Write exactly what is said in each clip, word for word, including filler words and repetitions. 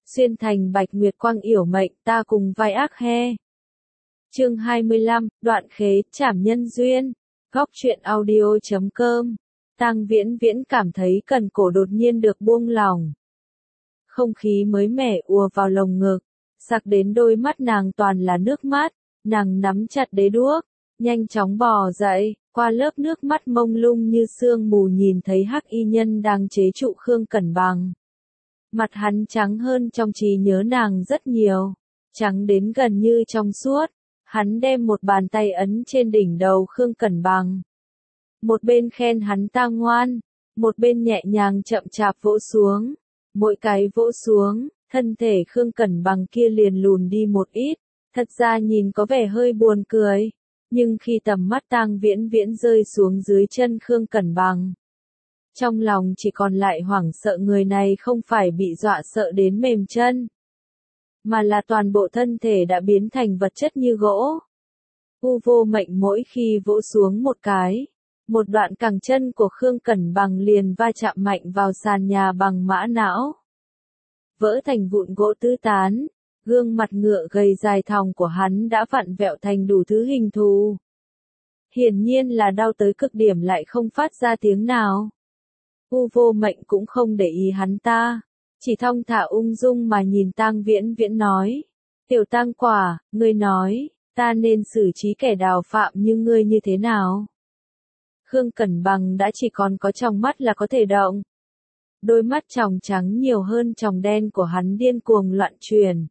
xuyên thành bạch nguyệt quang yểu mệnh ta cùng vai ác he. Chương hai mươi lăm, đoạn khế, trảm nhân duyên. Góc truyện audio chấm com. Tang Viễn Viễn cảm thấy cần cổ đột nhiên được buông lỏng. Không khí mới mẻ ùa vào lồng ngực, sặc đến đôi mắt nàng toàn là nước mắt, nàng nắm chặt đế đuốc, nhanh chóng bò dậy, qua lớp nước mắt mông lung như sương mù nhìn thấy hắc y nhân đang chế trụ Khương Cẩn Bằng. Mặt hắn trắng hơn trong trí nhớ nàng rất nhiều, trắng đến gần như trong suốt, hắn đem một bàn tay ấn trên đỉnh đầu Khương Cẩn Bằng. Một bên khen hắn ta ngoan, một bên nhẹ nhàng chậm chạp vỗ xuống, mỗi cái vỗ xuống, thân thể Khương Cẩn Bằng kia liền lùn đi một ít, thật ra nhìn có vẻ hơi buồn cười, nhưng khi tầm mắt Tang Viễn Viễn rơi xuống dưới chân Khương Cẩn Bằng, trong lòng chỉ còn lại hoảng sợ người này không phải bị dọa sợ đến mềm chân, mà là toàn bộ thân thể đã biến thành vật chất như gỗ. U Vô Mệnh mỗi khi vỗ xuống một cái, một đoạn cẳng chân của Khương Cẩn Bằng liền va chạm mạnh vào sàn nhà bằng mã não, vỡ thành vụn gỗ tứ tán, gương mặt ngựa gầy dài thòng của hắn đã vặn vẹo thành đủ thứ hình thù. Hiển nhiên là đau tới cực điểm lại không phát ra tiếng nào. U Vô Mệnh cũng không để ý hắn ta, chỉ thong thả ung dung mà nhìn Tang Viễn Viễn nói, tiểu Tang Quả, ngươi nói, ta nên xử trí kẻ đào phạm như ngươi như thế nào? Khương Cẩn Bằng đã chỉ còn có tròng mắt là có thể động. Đôi mắt tròng trắng nhiều hơn tròng đen của hắn điên cuồng loạn chuyển.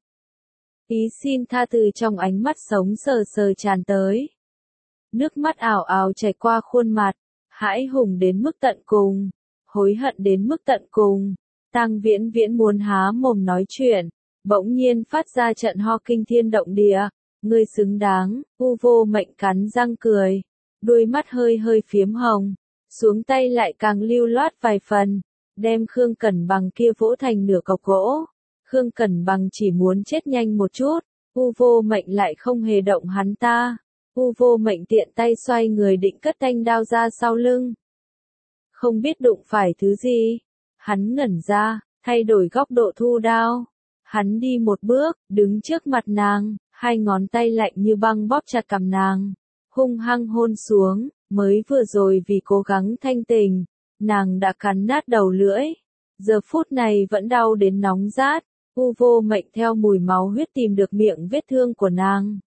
Ý xin tha từ trong ánh mắt sống sờ sờ tràn tới. Nước mắt ảo ảo chảy qua khuôn mặt, hãi hùng đến mức tận cùng, hối hận đến mức tận cùng. Tang Viễn Viễn muốn há mồm nói chuyện, bỗng nhiên phát ra trận ho kinh thiên động địa. Ngươi xứng đáng. U Vô Mệnh cắn răng cười, đôi mắt hơi hơi phiếm hồng, xuống tay lại càng lưu loát vài phần, đem Khương Cẩn Bằng kia vỗ thành nửa cọc gỗ. Khương Cẩn Bằng chỉ muốn chết nhanh một chút, U Vô Mệnh lại không hề động hắn ta. U Vô Mệnh tiện tay xoay người định cất thanh đao ra sau lưng. Không biết đụng phải thứ gì, hắn ngẩn ra, thay đổi góc độ thu đao. Hắn đi một bước, đứng trước mặt nàng, hai ngón tay lạnh như băng bóp chặt cằm nàng, hung hăng hôn xuống. Mới vừa rồi vì cố gắng thanh tình, nàng đã cắn nát đầu lưỡi, giờ phút này vẫn đau đến nóng rát. U Vô Mệnh theo mùi máu huyết tìm được miệng vết thương của nàng.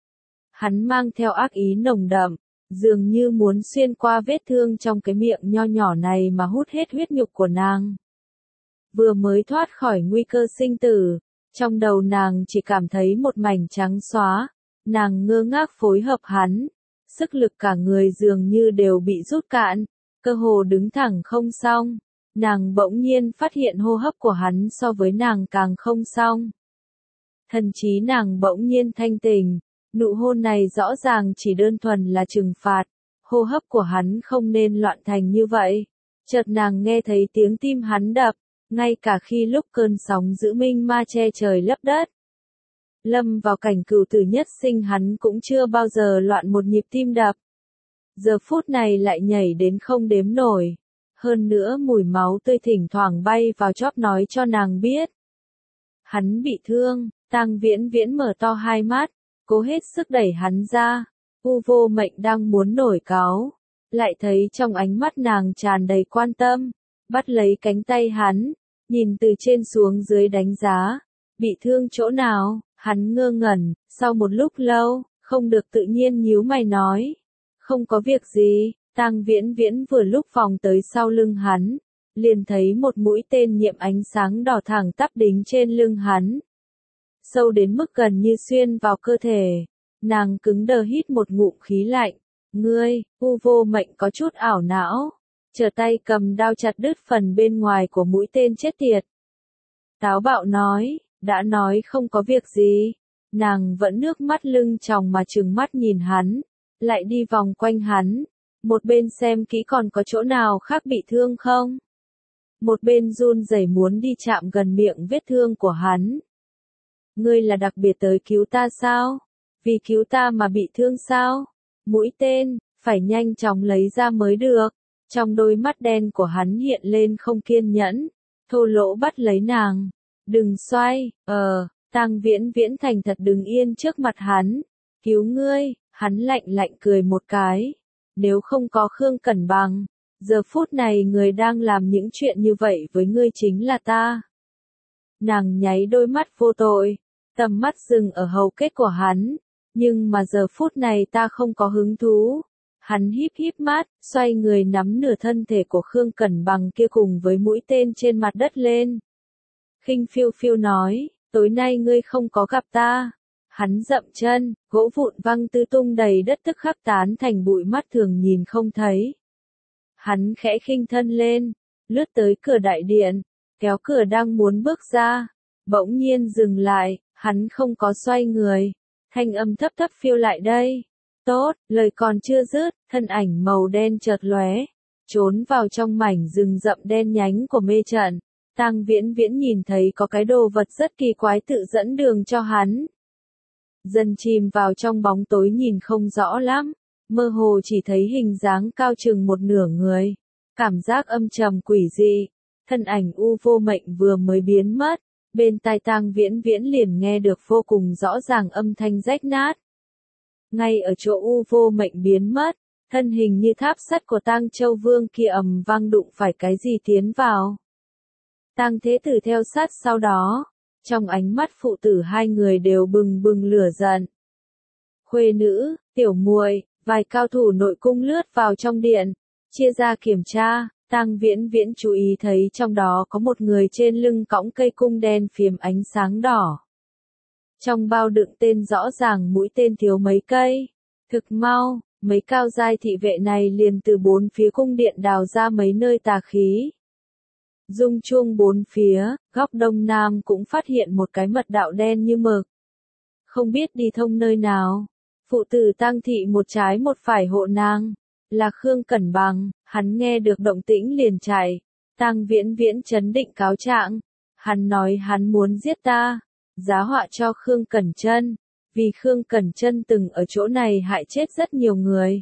Hắn mang theo ác ý nồng đậm, dường như muốn xuyên qua vết thương trong cái miệng nho nhỏ này mà hút hết huyết nhục của nàng. Vừa mới thoát khỏi nguy cơ sinh tử, trong đầu nàng chỉ cảm thấy một mảnh trắng xóa, nàng ngơ ngác phối hợp hắn, sức lực cả người dường như đều bị rút cạn, cơ hồ đứng thẳng không xong. Nàng bỗng nhiên phát hiện hô hấp của hắn so với nàng càng không xong. Thần trí nàng bỗng nhiên thanh tỉnh, nụ hôn này rõ ràng chỉ đơn thuần là trừng phạt, hô hấp của hắn không nên loạn thành như vậy. Chợt nàng nghe thấy tiếng tim hắn đập, ngay cả khi lúc cơn sóng dữ minh ma che trời lấp đất. Lâm vào cảnh cửu tử nhất sinh hắn cũng chưa bao giờ loạn một nhịp tim đập. Giờ phút này lại nhảy đến không đếm nổi. Hơn nữa mùi máu tươi thỉnh thoảng bay vào chóp nói cho nàng biết. Hắn bị thương. Tang Viễn Viễn mở to hai mắt, cố hết sức đẩy hắn ra. U Vô Mệnh đang muốn nổi cáu, lại thấy trong ánh mắt nàng tràn đầy quan tâm, bắt lấy cánh tay hắn, nhìn từ trên xuống dưới đánh giá. Bị thương chỗ nào? Hắn ngơ ngẩn, sau một lúc lâu, không được tự nhiên nhíu mày nói. Không có việc gì. Tang Viễn Viễn vừa lúc vòng tới sau lưng hắn, liền thấy một mũi tên nhiệm ánh sáng đỏ thẳng tắp đính trên lưng hắn. Sâu đến mức gần như xuyên vào cơ thể, nàng cứng đờ hít một ngụm khí lạnh. Ngươi, U Vô Mệnh có chút ảo não, trở tay cầm đao chặt đứt phần bên ngoài của mũi tên chết tiệt. Táo bạo nói, đã nói không có việc gì, nàng vẫn nước mắt lưng tròng mà trừng mắt nhìn hắn, lại đi vòng quanh hắn. Một bên xem kỹ còn có chỗ nào khác bị thương không? Một bên run rẩy muốn đi chạm gần miệng vết thương của hắn. Ngươi là đặc biệt tới cứu ta sao? Vì cứu ta mà bị thương sao? Mũi tên, phải nhanh chóng lấy ra mới được. Trong đôi mắt đen của hắn hiện lên không kiên nhẫn, thô lỗ bắt lấy nàng. Đừng xoay, ờ, Tang Viễn Viễn thành thật đứng yên trước mặt hắn. Cứu ngươi, hắn lạnh lạnh cười một cái. Nếu không có Khương Cẩn Bằng, giờ phút này người đang làm những chuyện như vậy với ngươi chính là ta. Nàng nháy đôi mắt vô tội, tầm mắt dừng ở hầu kết của hắn. Nhưng mà giờ phút này ta không có hứng thú. Hắn híp híp mắt, xoay người nắm nửa thân thể của Khương Cẩn Bằng kia cùng với mũi tên trên mặt đất lên. Khinh phiêu phiêu nói, tối nay ngươi không có gặp ta. Hắn dậm chân, gỗ vụn văng tứ tung đầy đất tức khắc tán thành bụi mắt thường nhìn không thấy. Hắn khẽ khinh thân lên, lướt tới cửa đại điện, kéo cửa đang muốn bước ra. Bỗng nhiên dừng lại, hắn không có xoay người. Thanh âm thấp thấp phiêu lại đây. Tốt, lời còn chưa dứt, thân ảnh màu đen chợt lóe, trốn vào trong mảnh rừng rậm đen nhánh của mê trận. Tang Viễn Viễn nhìn thấy có cái đồ vật rất kỳ quái tự dẫn đường cho hắn. Dần chìm vào trong bóng tối nhìn không rõ lắm, mơ hồ chỉ thấy hình dáng cao chừng một nửa người. Cảm giác âm trầm quỷ dị, thân ảnh U Vô Mệnh vừa mới biến mất, bên tai Tang Viễn Viễn liền nghe được vô cùng rõ ràng âm thanh rách nát. Ngay ở chỗ U Vô Mệnh biến mất, thân hình như tháp sắt của Tang Châu Vương kia ầm vang đụng phải cái gì tiến vào. Tang Thế Tử theo sát sau đó, trong ánh mắt phụ tử hai người đều bừng bừng lửa giận. Khuê nữ, tiểu muội, vài cao thủ nội cung lướt vào trong điện, chia ra kiểm tra. Tang Viễn Viễn chú ý thấy trong đó có một người trên lưng cõng cây cung đen phiếm ánh sáng đỏ. Trong bao đựng tên rõ ràng mũi tên thiếu mấy cây. Thực mau, mấy cao giai thị vệ này liền từ bốn phía cung điện đào ra mấy nơi tà khí. Rung chuông bốn phía, góc đông nam cũng phát hiện một cái mật đạo đen như mực. Không biết đi thông nơi nào. Phụ tử Tang thị một trái một phải hộ nàng. Là Khương Cẩn Bằng, hắn nghe được động tĩnh liền chạy. Tang Viễn Viễn chấn định cáo trạng. Hắn nói hắn muốn giết ta. Giá họa cho Khương Cẩn Chân, vì Khương Cẩn Chân từng ở chỗ này hại chết rất nhiều người.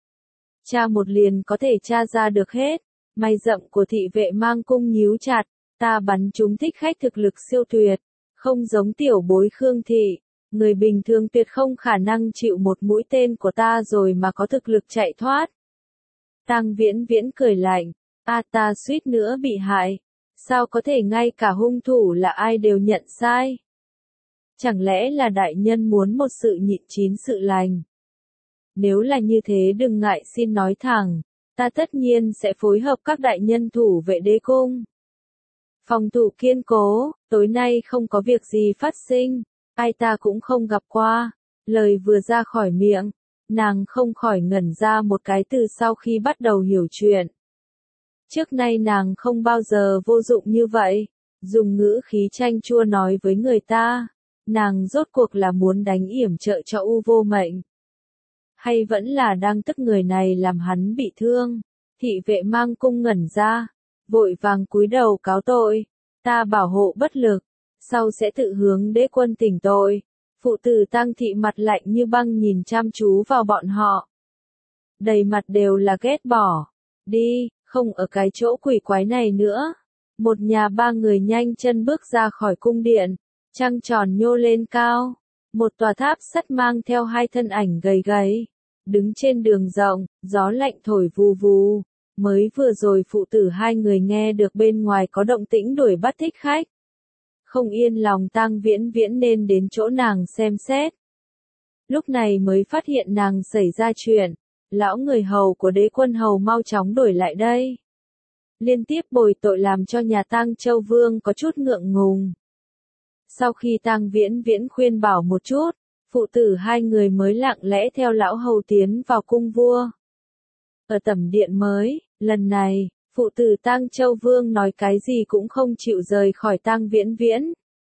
Tra một liền có thể tra ra được hết. May rậm của thị vệ mang cung nhíu chặt, ta bắn chúng thích khách thực lực siêu tuyệt, không giống tiểu bối Khương thị, người bình thường tuyệt không khả năng chịu một mũi tên của ta rồi mà có thực lực chạy thoát. Tang Viễn Viễn cười lạnh, a ta suýt nữa bị hại, sao có thể ngay cả hung thủ là ai đều nhận sai? Chẳng lẽ là đại nhân muốn một sự nhịn chín sự lành? Nếu là như thế đừng ngại xin nói thẳng, ta tất nhiên sẽ phối hợp các đại nhân thủ vệ đế cung. Phòng thủ kiên cố, tối nay không có việc gì phát sinh, ai ta cũng không gặp qua. Lời vừa ra khỏi miệng, nàng không khỏi ngẩn ra một cái từ sau khi bắt đầu hiểu chuyện. Trước nay nàng không bao giờ vô dụng như vậy, dùng ngữ khí chanh chua nói với người ta. Nàng rốt cuộc là muốn đánh yểm trợ cho U Vô Mệnh, hay vẫn là đang tức người này làm hắn bị thương? Thị vệ mang cung ngẩn ra, vội vàng cúi đầu cáo tội, ta bảo hộ bất lực, sau sẽ tự hướng đế quân tỉnh tội. Phụ tử Tang thị mặt lạnh như băng nhìn chăm chú vào bọn họ, đầy mặt đều là ghét bỏ. Đi, không ở cái chỗ quỷ quái này nữa. Một nhà ba người nhanh chân bước ra khỏi cung điện. Trăng tròn nhô lên cao, một tòa tháp sắt mang theo hai thân ảnh gầy gầy, đứng trên đường rộng, gió lạnh thổi vù vù. Mới vừa rồi phụ tử hai người nghe được bên ngoài có động tĩnh đuổi bắt thích khách. Không yên lòng Tang Viễn Viễn nên đến chỗ nàng xem xét. Lúc này mới phát hiện nàng xảy ra chuyện, lão người hầu của đế quân hầu mau chóng đuổi lại đây. Liên tiếp bồi tội làm cho nhà Tang Châu Vương có chút ngượng ngùng. Sau khi Tang Viễn Viễn khuyên bảo một chút, phụ tử hai người mới lặng lẽ theo lão hầu tiến vào cung vua. Ở tẩm điện mới, lần này, phụ tử Tang Châu Vương nói cái gì cũng không chịu rời khỏi Tang Viễn Viễn.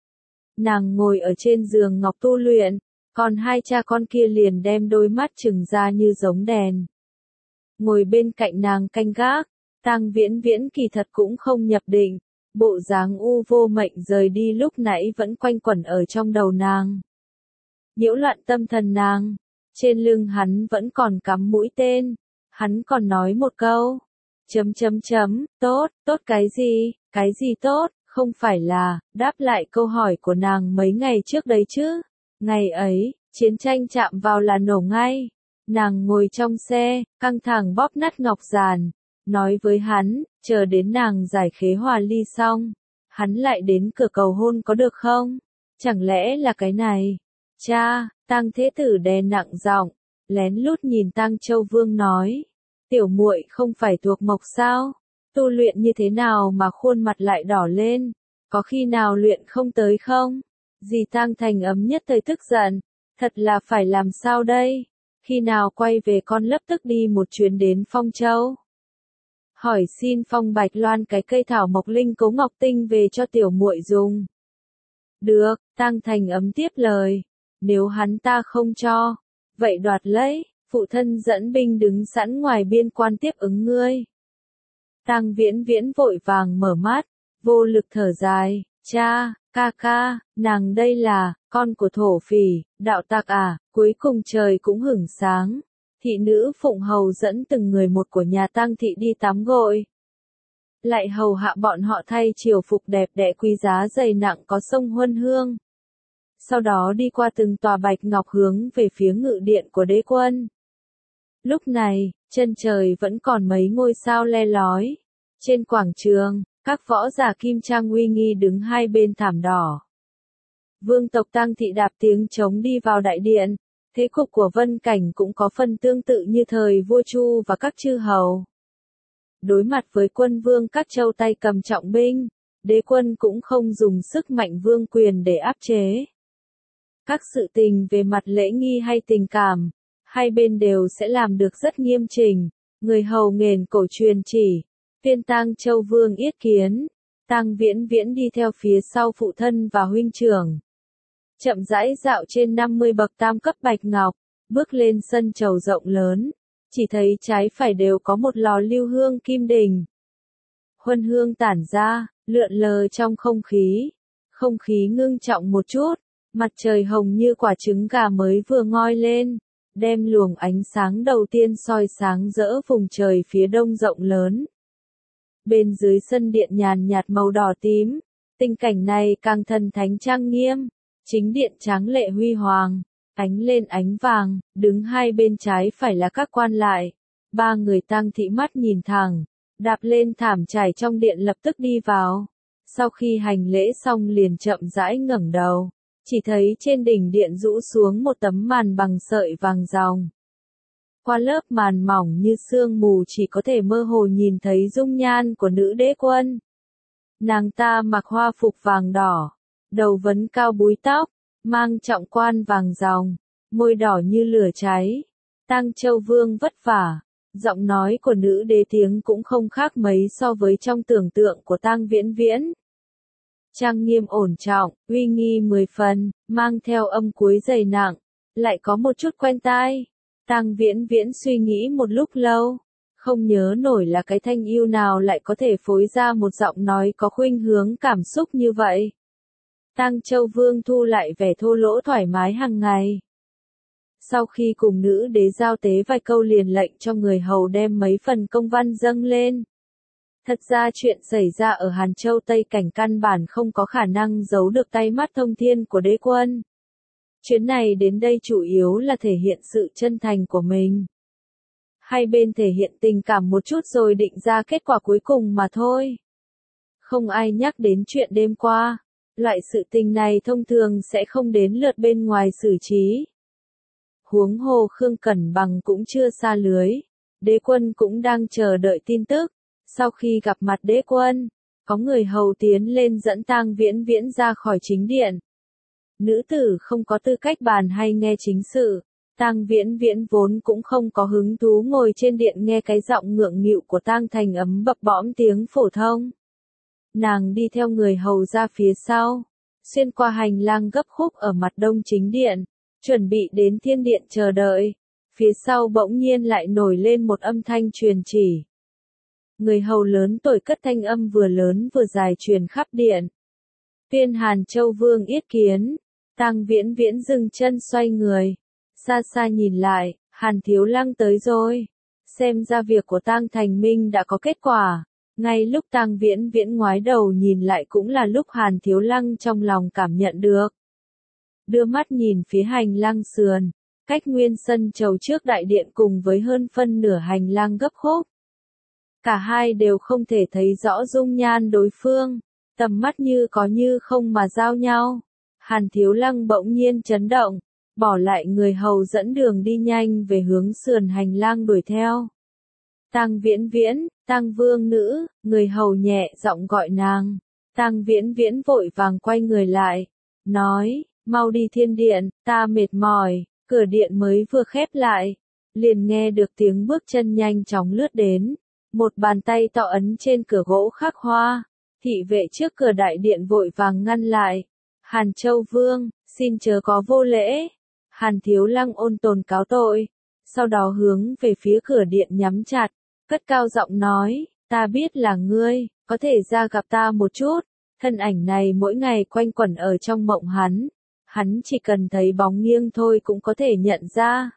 Nàng ngồi ở trên giường ngọc tu luyện, còn hai cha con kia liền đem đôi mắt trừng ra như giống đèn. Ngồi bên cạnh nàng canh gác, Tang Viễn Viễn kỳ thật cũng không nhập định. Bộ dáng U Vô Mệnh rời đi lúc nãy vẫn quanh quẩn ở trong đầu nàng, nhiễu loạn tâm thần nàng. Trên lưng hắn vẫn còn cắm mũi tên. Hắn còn nói một câu, chấm chấm chấm, tốt, tốt cái gì, cái gì tốt, Không phải là, đáp lại câu hỏi của nàng mấy ngày trước đấy chứ. Ngày ấy, chiến tranh chạm vào là nổ ngay. Nàng ngồi trong xe, căng thẳng bóp nát ngọc giàn, nói với hắn, chờ đến nàng giải khế hòa ly xong, hắn lại đến cửa cầu hôn có được không? Chẳng lẽ là cái này? Cha, Tang Thế Tử đè nặng giọng, lén lút nhìn Tang Châu Vương nói, tiểu muội không phải thuộc mộc sao? Tu luyện như thế nào mà khuôn mặt lại đỏ lên? Có khi nào luyện không tới không? Dì Tang Thành ấm nhất thời tức giận, thật là phải làm sao đây? Khi nào quay về con lập tức đi một chuyến đến Phong Châu. Hỏi xin Phong Bạch Loan cái cây thảo mộc linh cấu ngọc tinh về cho tiểu muội dùng. Được, Tang Thành ấm tiếp lời. Nếu hắn ta không cho, vậy đoạt lấy, phụ thân dẫn binh đứng sẵn ngoài biên quan tiếp ứng ngươi. Tang Viễn Viễn vội vàng mở mắt, vô lực thở dài, cha, ca ca, nàng đây là, con của thổ phỉ, đạo tặc à, cuối cùng trời cũng hửng sáng. Thị nữ Phụng Hầu dẫn từng người một của nhà Tang thị đi tắm gội. Lại hầu hạ bọn họ thay triều phục đẹp đẽ quý giá dày nặng có sông huân hương. Sau đó đi qua từng tòa bạch ngọc hướng về phía ngự điện của đế quân. Lúc này, chân trời vẫn còn mấy ngôi sao le lói. Trên quảng trường, các võ giả kim trang uy nghi đứng hai bên thảm đỏ. Vương tộc Tang thị đạp tiếng trống đi vào đại điện. Thế cục của Vân Cảnh cũng có phần tương tự như thời vua Chu và các chư hầu. Đối mặt với quân vương các châu tay cầm trọng binh, đế quân cũng không dùng sức mạnh vương quyền để áp chế. Các sự tình về mặt lễ nghi hay tình cảm, hai bên đều sẽ làm được rất nghiêm chỉnh. Người hầu nghền cổ truyền chỉ, Viên Tang Châu Vương yết kiến, Tang Viễn Viễn đi theo phía sau phụ thân và huynh trưởng. Chậm rãi dạo trên năm mươi bậc tam cấp bạch ngọc, bước lên sân chầu rộng lớn, chỉ thấy trái phải đều có một lò lưu hương kim đình. Huân hương tản ra, lượn lờ trong không khí, không khí ngưng trọng một chút, mặt trời hồng như quả trứng gà mới vừa ngoi lên, đem luồng ánh sáng đầu tiên soi sáng rỡ vùng trời phía đông rộng lớn. Bên dưới sân điện nhàn nhạt màu đỏ tím, tình cảnh này càng thần thánh trang nghiêm. Chính điện tráng lệ huy hoàng, ánh lên ánh vàng, đứng hai bên trái phải là các quan lại. Ba người Tang thị mắt nhìn thẳng, đạp lên thảm trải trong điện lập tức đi vào. Sau khi hành lễ xong liền chậm rãi ngẩng đầu, chỉ thấy trên đỉnh điện rũ xuống một tấm màn bằng sợi vàng ròng. Qua lớp màn mỏng như sương mù chỉ có thể mơ hồ nhìn thấy dung nhan của nữ đế quân. Nàng ta mặc hoa phục vàng đỏ, đầu vấn cao búi tóc, mang trọng quan vàng ròng, môi đỏ như lửa cháy. Tang Châu Vương vất vả, giọng nói của nữ đế tiếng cũng không khác mấy so với trong tưởng tượng của Tang Viễn Viễn. Trang nghiêm ổn trọng, uy nghi mười phần, mang theo âm cuối dày nặng, lại có một chút quen tai. Tang Viễn Viễn suy nghĩ một lúc lâu, không nhớ nổi là cái thanh yêu nào lại có thể phối ra một giọng nói có khuynh hướng cảm xúc như vậy. Tang Châu Vương thu lại vẻ thô lỗ thoải mái hàng ngày. Sau khi cùng nữ đế giao tế vài câu liền lệnh cho người hầu đem mấy phần công văn dâng lên. Thật ra chuyện xảy ra ở Hàn Châu Tây Cảnh căn bản không có khả năng giấu được tay mắt thông thiên của đế quân. Chuyến này đến đây chủ yếu là thể hiện sự chân thành của mình. Hai bên thể hiện tình cảm một chút rồi định ra kết quả cuối cùng mà thôi. Không ai nhắc đến chuyện đêm qua. Loại sự tình này thông thường sẽ không đến lượt bên ngoài xử trí. Huống hồ Khương Cẩn Bằng cũng chưa xa lưới. Đế quân cũng đang chờ đợi tin tức. Sau khi gặp mặt đế quân, có người hầu tiến lên dẫn Tang Viễn Viễn ra khỏi chính điện. Nữ tử không có tư cách bàn hay nghe chính sự. Tang Viễn Viễn vốn cũng không có hứng thú ngồi trên điện nghe cái giọng ngượng nghịu của Tang Thành Ấm bập bõm tiếng phổ thông. Nàng đi theo người hầu ra phía sau, xuyên qua hành lang gấp khúc ở mặt đông chính điện, chuẩn bị đến thiên điện chờ đợi. Phía sau bỗng nhiên lại nổi lên một âm thanh truyền chỉ. Người hầu lớn tuổi cất thanh âm vừa lớn vừa dài truyền khắp điện. Tuyên Hàn Châu Vương yết kiến. Tang Viễn Viễn dừng chân xoay người, xa xa nhìn lại, Hàn Thiếu Lăng tới rồi. Xem ra việc của Tang Thành Minh đã có kết quả. Ngay lúc Tang Viễn Viễn ngoái đầu nhìn lại cũng là lúc Hàn Thiếu Lăng trong lòng cảm nhận được. Đưa mắt nhìn phía hành lang sườn, cách nguyên sân chầu trước đại điện cùng với hơn phân nửa hành lang gấp khúc. Cả hai đều không thể thấy rõ dung nhan đối phương, tầm mắt như có như không mà giao nhau. Hàn Thiếu Lăng bỗng nhiên chấn động, bỏ lại người hầu dẫn đường đi nhanh về hướng sườn hành lang đuổi theo. Tang Viễn Viễn, Tang Vương nữ, người hầu nhẹ giọng gọi nàng. Tang Viễn Viễn vội vàng quay người lại, nói, mau đi thiên điện, ta mệt mỏi. Cửa điện mới vừa khép lại, liền nghe được tiếng bước chân nhanh chóng lướt đến, một bàn tay to ấn trên cửa gỗ khắc hoa. Thị vệ trước cửa đại điện vội vàng ngăn lại. Hàn Châu Vương, xin chớ có vô lễ. Hàn Thiếu Lăng ôn tồn cáo tội, sau đó hướng về phía cửa điện nhắm chặt, cất cao giọng nói, ta biết là ngươi, có thể ra gặp ta một chút. Thân ảnh này mỗi ngày quanh quẩn ở trong mộng hắn, hắn chỉ cần thấy bóng nghiêng thôi cũng có thể nhận ra.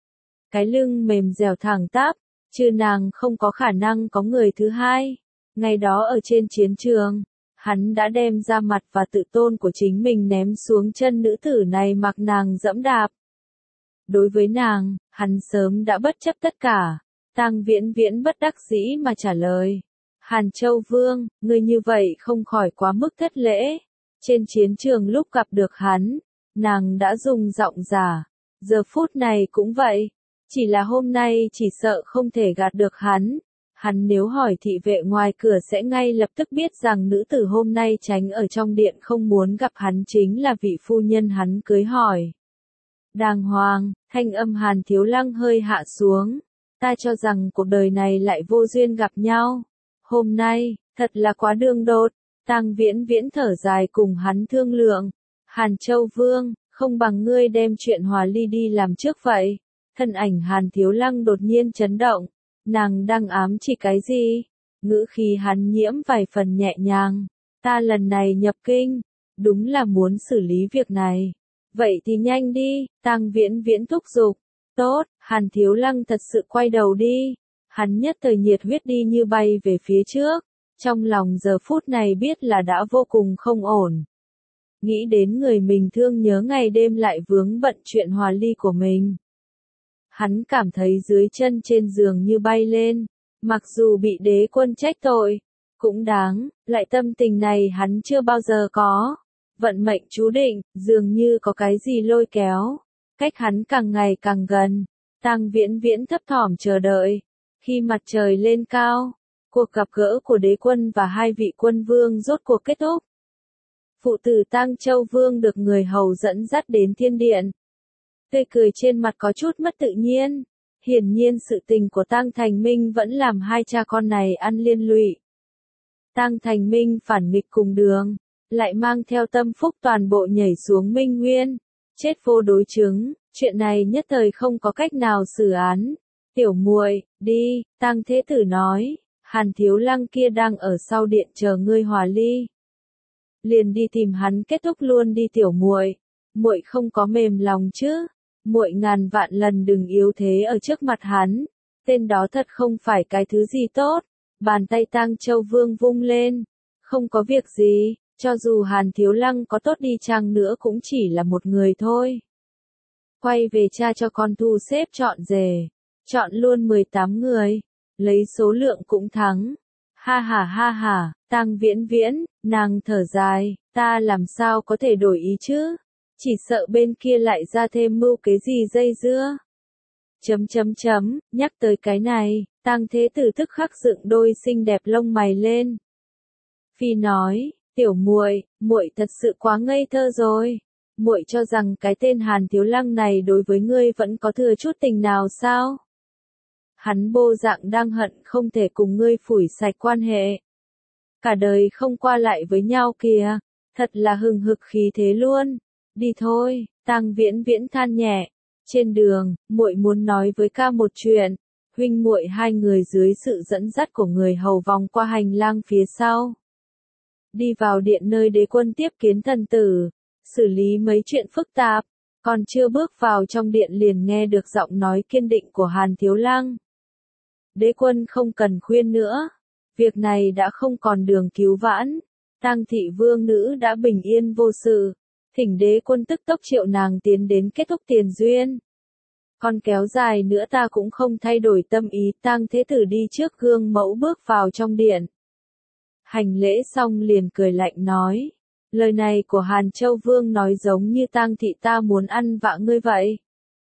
Cái lưng mềm dẻo thẳng tắp, trừ nàng không có khả năng có người thứ hai. Ngày đó ở trên chiến trường, hắn đã đem ra mặt và tự tôn của chính mình ném xuống chân nữ tử này mặc nàng dẫm đạp. Đối với nàng, hắn sớm đã bất chấp tất cả. Tang Viễn Viễn bất đắc dĩ mà trả lời. Hàn Châu Vương, ngươi như vậy không khỏi quá mức thất lễ. Trên chiến trường lúc gặp được hắn, nàng đã dùng giọng giả. Giờ phút này cũng vậy. Chỉ là hôm nay chỉ sợ không thể gạt được hắn. Hắn nếu hỏi thị vệ ngoài cửa sẽ ngay lập tức biết rằng nữ tử hôm nay tránh ở trong điện không muốn gặp hắn chính là vị phu nhân hắn cưới hỏi. Đàng hoàng, thanh âm Hàn Thiếu Lăng hơi hạ xuống. Ta cho rằng cuộc đời này lại vô duyên gặp nhau. Hôm nay, thật là quá đường đột. Tang Viễn Viễn thở dài cùng hắn thương lượng. Hàn Châu Vương, không bằng ngươi đem chuyện hòa ly đi làm trước vậy. Thân ảnh Hàn Thiếu Lăng đột nhiên chấn động. Nàng đang ám chỉ cái gì? Ngữ khí hắn nhiễm vài phần nhẹ nhàng. Ta lần này nhập kinh, đúng là muốn xử lý việc này. Vậy thì nhanh đi, Tang Viễn Viễn thúc giục. Tốt, Hàn Thiếu Lăng thật sự quay đầu đi. Hắn nhất thời nhiệt huyết đi như bay về phía trước. Trong lòng giờ phút này biết là đã vô cùng không ổn. Nghĩ đến người mình thương nhớ ngày đêm lại vướng bận chuyện hòa ly của mình. Hắn cảm thấy dưới chân trên giường như bay lên. Mặc dù bị đế quân trách tội, cũng đáng, lại tâm tình này hắn chưa bao giờ có. Vận mệnh chú định, dường như có cái gì lôi kéo. Cách hắn càng ngày càng gần. Tang Viễn Viễn thấp thỏm chờ đợi. Khi mặt trời lên cao, cuộc gặp gỡ của đế quân và hai vị quân vương rốt cuộc kết thúc. Phụ tử Tang Châu Vương được người hầu dẫn dắt đến thiên điện. Tươi cười trên mặt có chút mất tự nhiên. Hiển nhiên sự tình của Tang Thành Minh vẫn làm hai cha con này ăn liên lụy. Tang Thành Minh phản nghịch cùng đường, lại mang theo tâm phúc toàn bộ nhảy xuống Minh Nguyên. Chết vô đối chứng, chuyện này nhất thời không có cách nào xử án. Tiểu muội, đi, Tang Thế Tử nói, Hàn Thiếu Lăng kia đang ở sau điện chờ ngươi hòa ly. Liền đi tìm hắn kết thúc luôn đi tiểu muội. Muội không có mềm lòng chứ? Muội ngàn vạn lần đừng yếu thế ở trước mặt hắn. Tên đó thật không phải cái thứ gì tốt. Bàn tay Tang Châu Vương vung lên. Không có việc gì, cho dù Hàn Thiếu Lăng có tốt đi chăng nữa cũng chỉ là một người thôi. Quay về cha cho con thu xếp chọn rể. Chọn luôn mười tám người. Lấy số lượng cũng thắng. Ha ha ha ha, Tang Viễn Viễn, nàng thở dài, ta làm sao có thể đổi ý chứ? Chỉ sợ bên kia lại ra thêm mưu cái gì dây dưa. Chấm chấm chấm, nhắc tới cái này, Tang Thế Tử tức khắc dựng đôi xinh đẹp lông mày lên. Phi nói, tiểu muội, muội thật sự quá ngây thơ rồi. Muội cho rằng cái tên Hàn Thiếu Lăng này đối với ngươi vẫn có thừa chút tình nào sao? Hắn bộ dạng đang hận không thể cùng ngươi phủi sạch quan hệ. Cả đời không qua lại với nhau kìa, thật là hừng hực khí thế luôn. Đi thôi, Tang Viễn Viễn than nhẹ. Trên đường, muội muốn nói với ca một chuyện. Huynh muội hai người dưới sự dẫn dắt của người hầu vòng qua hành lang phía sau. Đi vào điện nơi đế quân tiếp kiến thần tử, xử lý mấy chuyện phức tạp. Còn chưa bước vào trong điện liền nghe được giọng nói kiên định của Hàn Thiếu Lăng. Đế quân không cần khuyên nữa. Việc này đã không còn đường cứu vãn. Tang thị vương nữ đã bình yên vô sự. Thỉnh đế quân tức tốc triệu nàng tiến đến kết thúc tiền duyên. Còn kéo dài nữa ta cũng không thay đổi tâm ý. Tang thế tử đi trước gương mẫu bước vào trong điện. Hành lễ xong liền cười lạnh nói. Lời này của Hàn Châu Vương nói giống như Tang thị ta muốn ăn vạ ngươi vậy.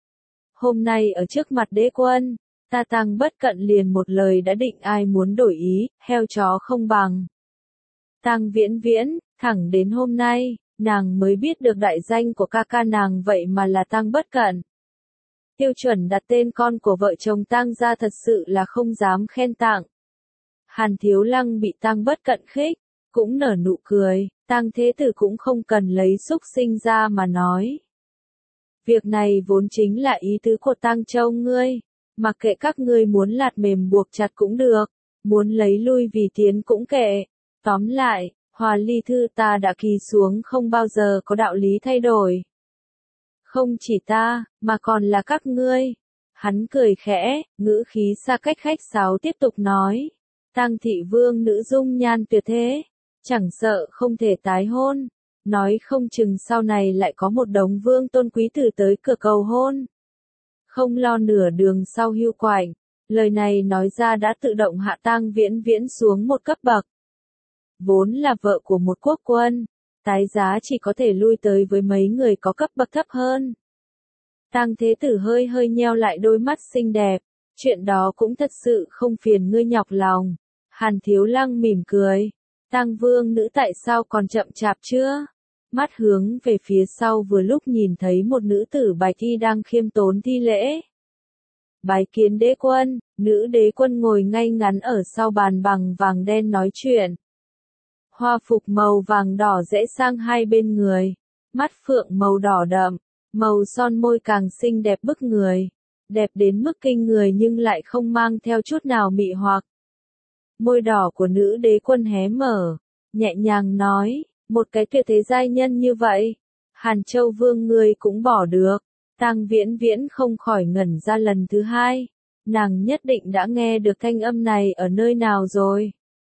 Hôm nay ở trước mặt đế quân, ta Tang Bất Cận liền một lời đã định ai muốn đổi ý, heo chó không bằng. Tang Viễn Viễn, thẳng đến hôm nay, nàng mới biết được đại danh của ca ca nàng vậy mà là Tang Bất Cận. Tiêu chuẩn đặt tên con của vợ chồng Tang gia thật sự là không dám khen tặng. Hàn Thiếu Lăng bị Tang Bất Cận khích, cũng nở nụ cười, Tang thế tử cũng không cần lấy xúc sinh ra mà nói. Việc này vốn chính là ý tứ của Tang Châu ngươi, mặc kệ các ngươi muốn lạt mềm buộc chặt cũng được, muốn lấy lui vì tiến cũng kệ. Tóm lại, Hòa Ly thư ta đã ký xuống không bao giờ có đạo lý thay đổi. Không chỉ ta, mà còn là các ngươi. Hắn cười khẽ, ngữ khí xa cách khách sáo tiếp tục nói. Tang thị vương nữ dung nhan tuyệt thế, chẳng sợ không thể tái hôn. Nói không chừng sau này lại có một đống vương tôn quý tử tới cửa cầu hôn. Không lo nửa đường sau hưu quạnh. Lời này nói ra đã tự động hạ Tang Viễn Viễn xuống một cấp bậc. Vốn là vợ của một quốc quân, tái giá chỉ có thể lui tới với mấy người có cấp bậc thấp hơn. Tang thế tử hơi hơi nheo lại đôi mắt xinh đẹp, chuyện đó cũng thật sự không phiền ngươi nhọc lòng. Hàn Thiếu Lăng mỉm cười, Tang vương nữ tại sao còn chậm chạp chưa? Mắt hướng về phía sau vừa lúc nhìn thấy một nữ tử bạch y đang khiêm tốn thi lễ. Bái kiến đế quân, nữ đế quân ngồi ngay ngắn ở sau bàn bằng vàng đen nói chuyện. Hoa phục màu vàng đỏ rẽ sang hai bên người, mắt phượng màu đỏ đậm, màu son môi càng xinh đẹp bức người, đẹp đến mức kinh người nhưng lại không mang theo chút nào mị hoặc. Môi đỏ của nữ đế quân hé mở, nhẹ nhàng nói, một cái tuyệt thế giai nhân như vậy, Hàn Châu Vương ngươi cũng bỏ được. Tang Viễn Viễn không khỏi ngẩn ra lần thứ hai, nàng nhất định đã nghe được thanh âm này ở nơi nào rồi.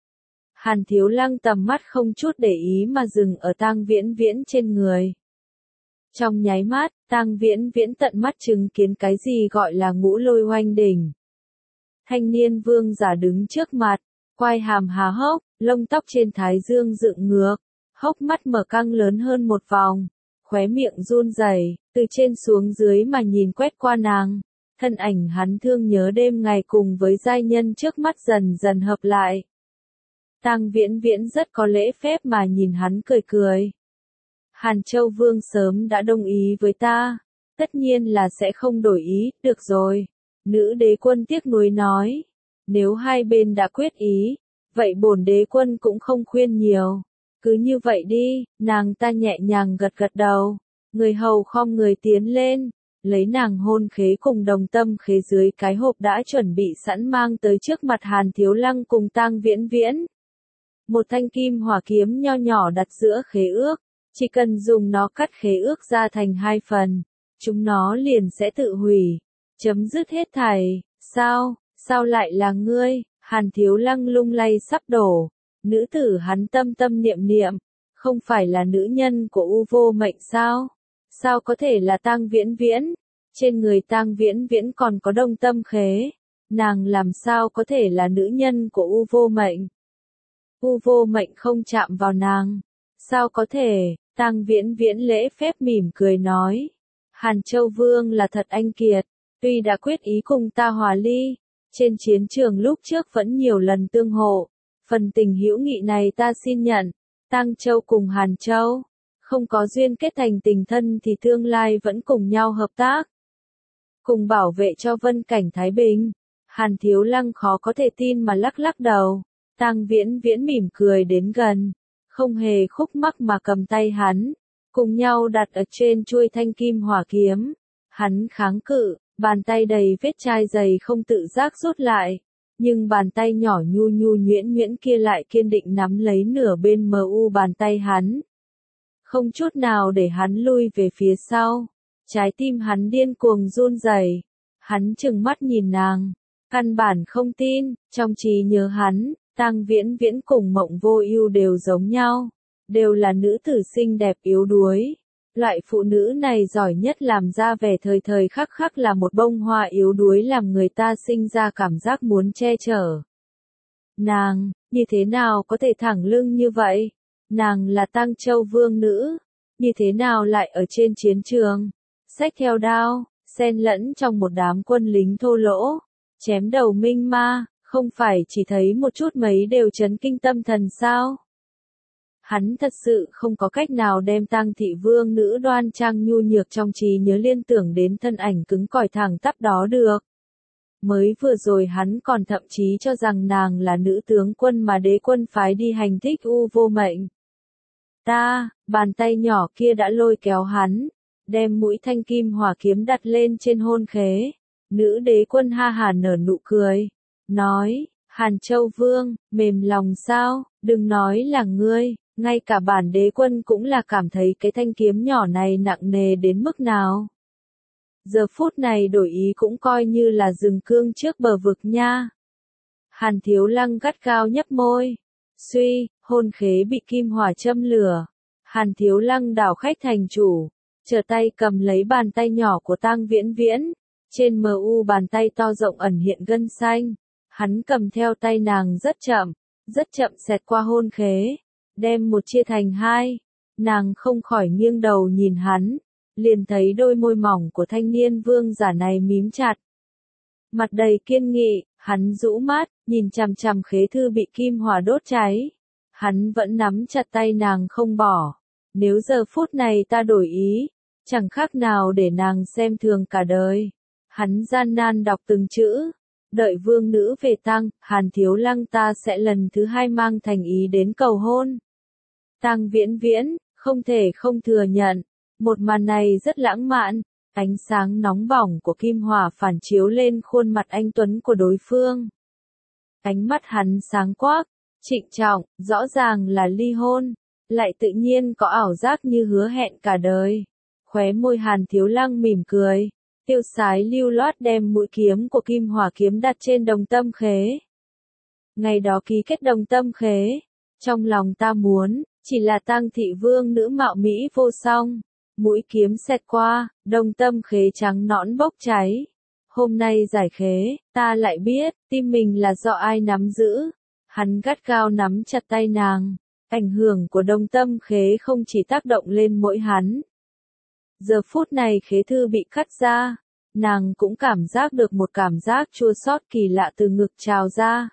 Hàn Thiếu Lăng tầm mắt không chút để ý mà dừng ở Tang Viễn Viễn trên người. Trong nháy mắt, Tang Viễn Viễn tận mắt chứng kiến cái gì gọi là ngũ lôi oanh đỉnh. Thanh niên vương giả đứng trước mặt, quai hàm há hốc, lông tóc trên thái dương dựng ngược, hốc mắt mở căng lớn hơn một vòng, khóe miệng run rẩy, từ trên xuống dưới mà nhìn quét qua nàng. Thân ảnh hắn thương nhớ đêm ngày cùng với giai nhân trước mắt dần dần hợp lại. Tang Viễn Viễn rất có lễ phép mà nhìn hắn cười cười. Hàn Châu Vương sớm đã đồng ý với ta, tất nhiên là sẽ không đổi ý, được rồi. Nữ đế quân tiếc nuối nói, nếu hai bên đã quyết ý, vậy bổn đế quân cũng không khuyên nhiều. Cứ như vậy đi, nàng ta nhẹ nhàng gật gật đầu, người hầu khom người tiến lên, lấy nàng hôn khế cùng đồng tâm khế dưới cái hộp đã chuẩn bị sẵn mang tới trước mặt Hàn Thiếu Lăng cùng Tang Viễn Viễn. Một thanh kim hỏa kiếm nho nhỏ đặt giữa khế ước, chỉ cần dùng nó cắt khế ước ra thành hai phần, chúng nó liền sẽ tự hủy, chấm dứt hết thảy. Sao, sao lại là ngươi? Hàn Thiếu Lăng lung lay sắp đổ, nữ tử hắn tâm tâm niệm niệm, không phải là nữ nhân của U Vô Mệnh sao? Sao có thể là Tang Viễn Viễn? Trên người Tang Viễn Viễn còn có đồng tâm khế, nàng làm sao có thể là nữ nhân của U Vô Mệnh? U Vô Mệnh không chạm vào nàng, sao có thể? Tang Viễn Viễn lễ phép mỉm cười nói, Hàn Châu Vương là thật anh kiệt, tuy đã quyết ý cùng ta hòa ly, trên chiến trường lúc trước vẫn nhiều lần tương hộ, phần tình hữu nghị này ta xin nhận. Tang Châu cùng Hàn Châu, không có duyên kết thành tình thân thì tương lai vẫn cùng nhau hợp tác, cùng bảo vệ cho vân cảnh Thái Bình. Hàn Thiếu Lăng khó có thể tin mà lắc lắc đầu. Tang Viễn Viễn mỉm cười đến gần, không hề khúc mắc mà cầm tay hắn, cùng nhau đặt ở trên chuôi thanh kim hỏa kiếm. Hắn kháng cự, bàn tay đầy vết chai dày không tự giác rút lại, nhưng bàn tay nhỏ nhu nhu nhuyễn nhuyễn kia lại kiên định nắm lấy nửa bên mờ u bàn tay hắn, không chút nào để hắn lui về phía sau. Trái tim hắn điên cuồng run rẩy, hắn trừng mắt nhìn nàng, căn bản không tin, trong trí nhớ hắn, Tang Viễn Viễn cùng Mộng Vô Ưu đều giống nhau, đều là nữ tử xinh đẹp yếu đuối. Loại phụ nữ này giỏi nhất làm ra vẻ thời thời khắc khắc là một bông hoa yếu đuối làm người ta sinh ra cảm giác muốn che chở. Nàng, như thế nào có thể thẳng lưng như vậy? Nàng là Tang Châu vương nữ, như thế nào lại ở trên chiến trường, xách theo đao, xen lẫn trong một đám quân lính thô lỗ, chém đầu minh ma, không phải chỉ thấy một chút mấy đều chấn kinh tâm thần sao? Hắn thật sự không có cách nào đem Tang thị vương nữ đoan trang nhu nhược trong trí nhớ liên tưởng đến thân ảnh cứng cỏi thẳng tắp đó được. Mới vừa rồi hắn còn thậm chí cho rằng nàng là nữ tướng quân mà đế quân phái đi hành thích U Vô Mệnh. Ta, bàn tay nhỏ kia đã lôi kéo hắn, đem mũi thanh kim hỏa kiếm đặt lên trên hôn khế. Nữ đế quân ha hà nở nụ cười, nói, Hàn Châu Vương, mềm lòng sao, đừng nói là ngươi, ngay cả bản đế quân cũng là cảm thấy cái thanh kiếm nhỏ này nặng nề đến mức nào. Giờ phút này đổi ý cũng coi như là dừng cương trước bờ vực nha. Hàn Thiếu Lăng gắt gao nhấp môi, suy, hôn khế bị kim hỏa châm lửa. Hàn Thiếu Lăng đảo khách thành chủ, trở tay cầm lấy bàn tay nhỏ của Tang Viễn Viễn, trên mờ u bàn tay to rộng ẩn hiện gân xanh. Hắn cầm theo tay nàng rất chậm, rất chậm xẹt qua hôn khế, đem một chia thành hai. Nàng không khỏi nghiêng đầu nhìn hắn, liền thấy đôi môi mỏng của thanh niên vương giả này mím chặt. Mặt đầy kiên nghị, hắn rũ mắt, nhìn chằm chằm khế thư bị kim hỏa đốt cháy. Hắn vẫn nắm chặt tay nàng không bỏ. Nếu giờ phút này ta đổi ý, chẳng khác nào để nàng xem thường cả đời. Hắn gian nan đọc từng chữ. Đợi vương nữ về Tang, Hàn Thiếu Lăng ta sẽ lần thứ hai mang thành ý đến cầu hôn. Tang Viễn Viễn, không thể không thừa nhận. Một màn này rất lãng mạn, ánh sáng nóng bỏng của kim hỏa phản chiếu lên khuôn mặt anh tuấn của đối phương. Ánh mắt hắn sáng quắc, trịnh trọng, rõ ràng là ly hôn, lại tự nhiên có ảo giác như hứa hẹn cả đời. Khóe môi Hàn Thiếu Lăng mỉm cười, tiêu sái lưu loát đem mũi kiếm của kim hỏa kiếm đặt trên đồng tâm khế. Ngày đó ký kết đồng tâm khế, trong lòng ta muốn, chỉ là Tang thị vương nữ mạo mỹ vô song. Mũi kiếm xẹt qua, đồng tâm khế trắng nõn bốc cháy. Hôm nay giải khế, ta lại biết, tim mình là do ai nắm giữ. Hắn gắt gao nắm chặt tay nàng. Ảnh hưởng của đồng tâm khế không chỉ tác động lên mỗi hắn. Giờ phút này khế thư bị cắt ra. Nàng cũng cảm giác được một cảm giác chua xót kỳ lạ từ ngực trào ra.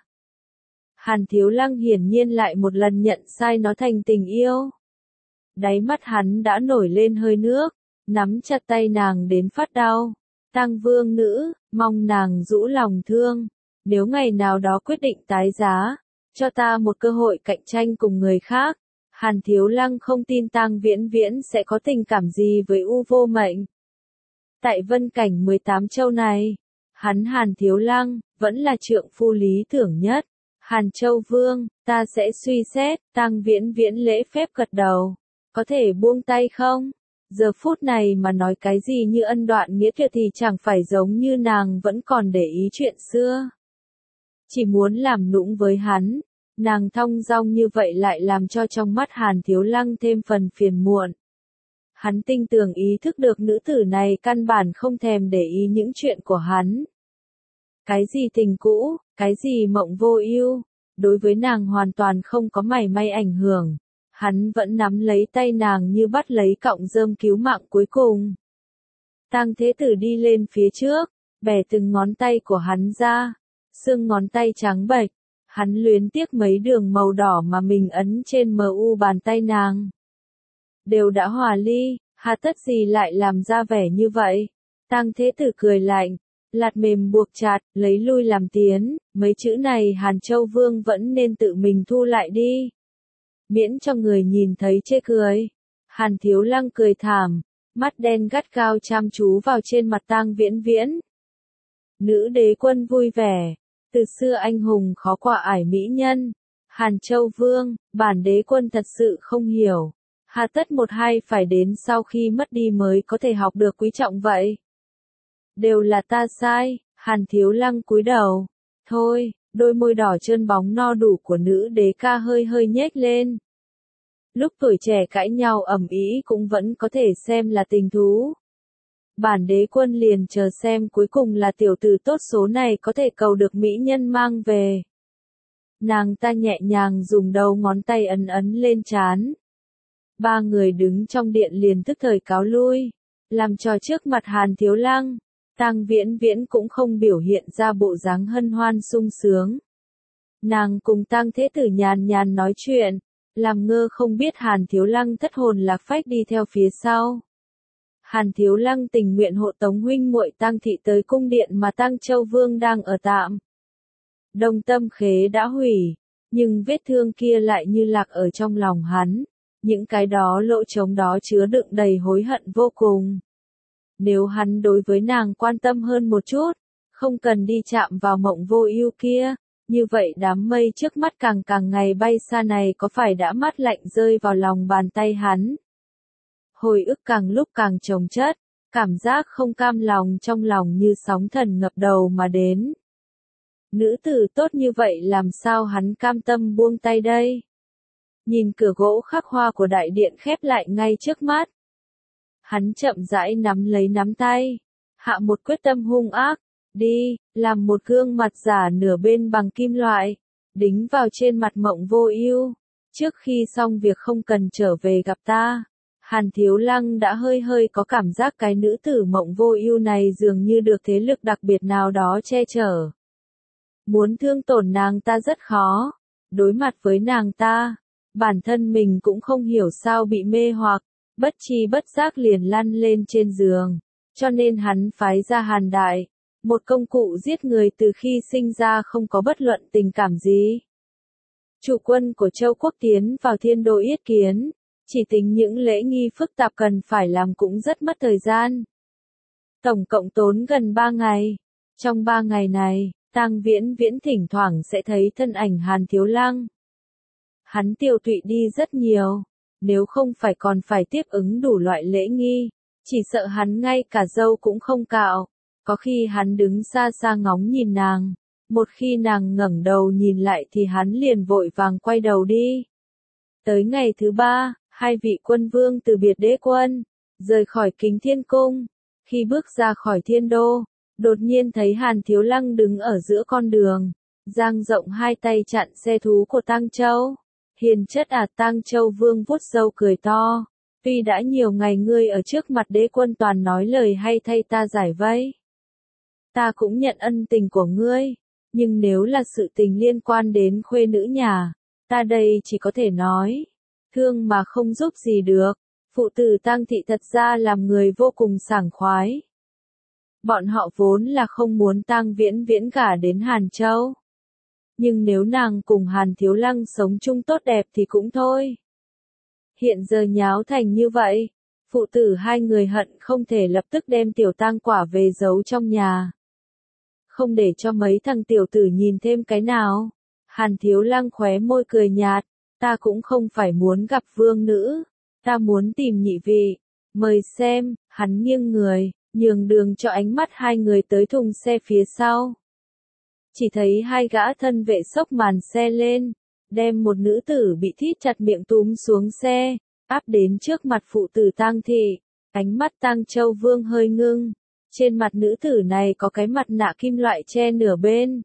Hàn Thiếu Lăng hiển nhiên lại một lần nhận sai nó thành tình yêu. Đáy mắt hắn đã nổi lên hơi nước, nắm chặt tay nàng đến phát đau. Tang vương nữ, mong nàng rũ lòng thương. Nếu ngày nào đó quyết định tái giá, cho ta một cơ hội cạnh tranh cùng người khác. Hàn Thiếu Lăng không tin Tang Viễn Viễn sẽ có tình cảm gì với U Vô Mệnh. Tại vân cảnh mười tám châu này, hắn Hàn Thiếu Lăng, vẫn là trượng phu lý tưởng nhất. Hàn Châu Vương, ta sẽ suy xét. Tang Viễn Viễn lễ phép gật đầu. Có thể buông tay không? Giờ phút này mà nói cái gì như ân đoạn nghĩa tuyệt thì chẳng phải giống như nàng vẫn còn để ý chuyện xưa. Chỉ muốn làm nũng với hắn, nàng thong dong như vậy lại làm cho trong mắt Hàn Thiếu Lăng thêm phần phiền muộn. Hắn tinh tường ý thức được nữ tử này căn bản không thèm để ý những chuyện của hắn. Cái gì tình cũ, cái gì mộng vô ưu, đối với nàng hoàn toàn không có mảy may ảnh hưởng. Hắn vẫn nắm lấy tay nàng như bắt lấy cọng rơm cứu mạng cuối cùng. Tang Thế Tử đi lên phía trước, bẻ từng ngón tay của hắn ra, xương ngón tay trắng bệch, hắn luyến tiếc mấy đường màu đỏ mà mình ấn trên mờ u bàn tay nàng. Đều đã hòa ly, hà tất gì lại làm ra vẻ như vậy? Tang Thế Tử cười lạnh, lạt mềm buộc chặt, lấy lui làm tiến, mấy chữ này Hàn Châu Vương vẫn nên tự mình thu lại đi. Miễn cho người nhìn thấy chê cười. Hàn Thiếu Lăng cười thảm, mắt đen gắt gao chăm chú vào trên mặt Tang Viễn Viễn. Nữ đế quân vui vẻ, từ xưa anh hùng khó qua ải mỹ nhân. Hàn Châu Vương, bản đế quân thật sự không hiểu. Hà tất một hai phải đến sau khi mất đi mới có thể học được quý trọng vậy. Đều là ta sai. Hàn Thiếu Lăng cúi đầu. Thôi, Đôi môi đỏ trơn bóng no đủ của nữ đế ca hơi hơi nhếch lên. Lúc tuổi trẻ cãi nhau ầm ĩ cũng vẫn có thể xem là tình thú. Bản đế quân liền chờ xem cuối cùng là tiểu tử tốt số này có thể cầu được mỹ nhân mang về. Nàng ta nhẹ nhàng dùng đầu ngón tay ấn ấn lên trán. Ba người đứng trong điện liền tức thời cáo lui, làm trò trước mặt Hàn Thiếu Lăng. Tang Viễn Viễn cũng không biểu hiện ra bộ dáng hân hoan sung sướng. Nàng cùng Tang Thế Tử nhàn nhàn nói chuyện, làm ngơ không biết Hàn Thiếu Lăng thất hồn lạc phách đi theo phía sau. Hàn Thiếu Lăng tình nguyện hộ tống huynh muội Tang thị tới cung điện mà Tang Châu Vương đang ở tạm. Đông Tâm Khế đã hủy, nhưng vết thương kia lại như lạc ở trong lòng hắn, những cái đó lỗ trống đó chứa đựng đầy hối hận vô cùng. Nếu hắn đối với nàng quan tâm hơn một chút, không cần đi chạm vào Mộng Vô Ưu kia, như vậy đám mây trước mắt càng càng ngày bay xa này có phải đã mát lạnh rơi vào lòng bàn tay hắn. Hồi ức càng lúc càng chồng chất, cảm giác không cam lòng trong lòng như sóng thần ngập đầu mà đến. Nữ tử tốt như vậy làm sao hắn cam tâm buông tay đây? Nhìn cửa gỗ khắc hoa của đại điện khép lại ngay trước mắt. Hắn chậm rãi nắm lấy nắm tay, hạ một quyết tâm hung ác, đi, làm một gương mặt giả nửa bên bằng kim loại, đính vào trên mặt Mộng Vô Ưu. Trước khi xong việc không cần trở về gặp ta. Hàn Thiếu Lăng đã hơi hơi có cảm giác cái nữ tử Mộng Vô Ưu này dường như được thế lực đặc biệt nào đó che chở. Muốn thương tổn nàng ta rất khó, đối mặt với nàng ta, bản thân mình cũng không hiểu sao bị mê hoặc, bất tri bất giác liền lăn lên trên giường, cho nên hắn phái ra Hàn Đại, một công cụ giết người từ khi sinh ra không có bất luận tình cảm gì. Chủ quân của Châu Quốc tiến vào Thiên Đô yết kiến, chỉ tính những lễ nghi phức tạp cần phải làm cũng rất mất thời gian. Tổng cộng tốn gần ba ngày. Trong ba ngày này, Tang Viễn Viễn thỉnh thoảng sẽ thấy thân ảnh Hàn Thiếu Lăng. Hắn tiêu tụy đi rất nhiều, nếu không phải còn phải tiếp ứng đủ loại lễ nghi, chỉ sợ hắn ngay cả râu cũng không cạo. Có khi hắn đứng xa xa ngóng nhìn nàng, một khi nàng ngẩng đầu nhìn lại thì hắn liền vội vàng quay đầu đi. Tới ngày thứ ba, hai vị quân vương từ biệt đế quân, rời khỏi Kính Thiên Cung. Khi bước ra khỏi Thiên Đô, đột nhiên thấy Hàn Thiếu Lăng đứng ở giữa con đường, dang rộng hai tay chặn xe thú của Tang Châu. Hiền chất à, Tang Châu Vương vuốt râu cười to, tuy đã nhiều ngày ngươi ở trước mặt đế quân toàn nói lời hay thay ta giải vây. Ta cũng nhận ân tình của ngươi, nhưng nếu là sự tình liên quan đến khuê nữ nhà, ta đây chỉ có thể nói, thương mà không giúp gì được. Phụ tử Tang thị thật ra làm người vô cùng sảng khoái. Bọn họ vốn là không muốn Tang Viễn Viễn gả đến Hàn Châu. Nhưng nếu nàng cùng Hàn Thiếu Lăng sống chung tốt đẹp thì cũng thôi. Hiện giờ nháo thành như vậy, phụ tử hai người hận không thể lập tức đem tiểu tang quả về giấu trong nhà. Không để cho mấy thằng tiểu tử nhìn thêm cái nào. Hàn Thiếu Lăng khóe môi cười nhạt, ta cũng không phải muốn gặp vương nữ, ta muốn tìm nhị vị. Mời xem, hắn nghiêng người, nhường đường cho ánh mắt hai người tới thùng xe phía sau. Chỉ thấy hai gã thân vệ xốc màn xe lên, đem một nữ tử bị thít chặt miệng túm xuống xe, áp đến trước mặt phụ tử Tang thị. Ánh mắt Tang Châu Vương hơi ngưng, trên mặt nữ tử này có cái mặt nạ kim loại che nửa bên.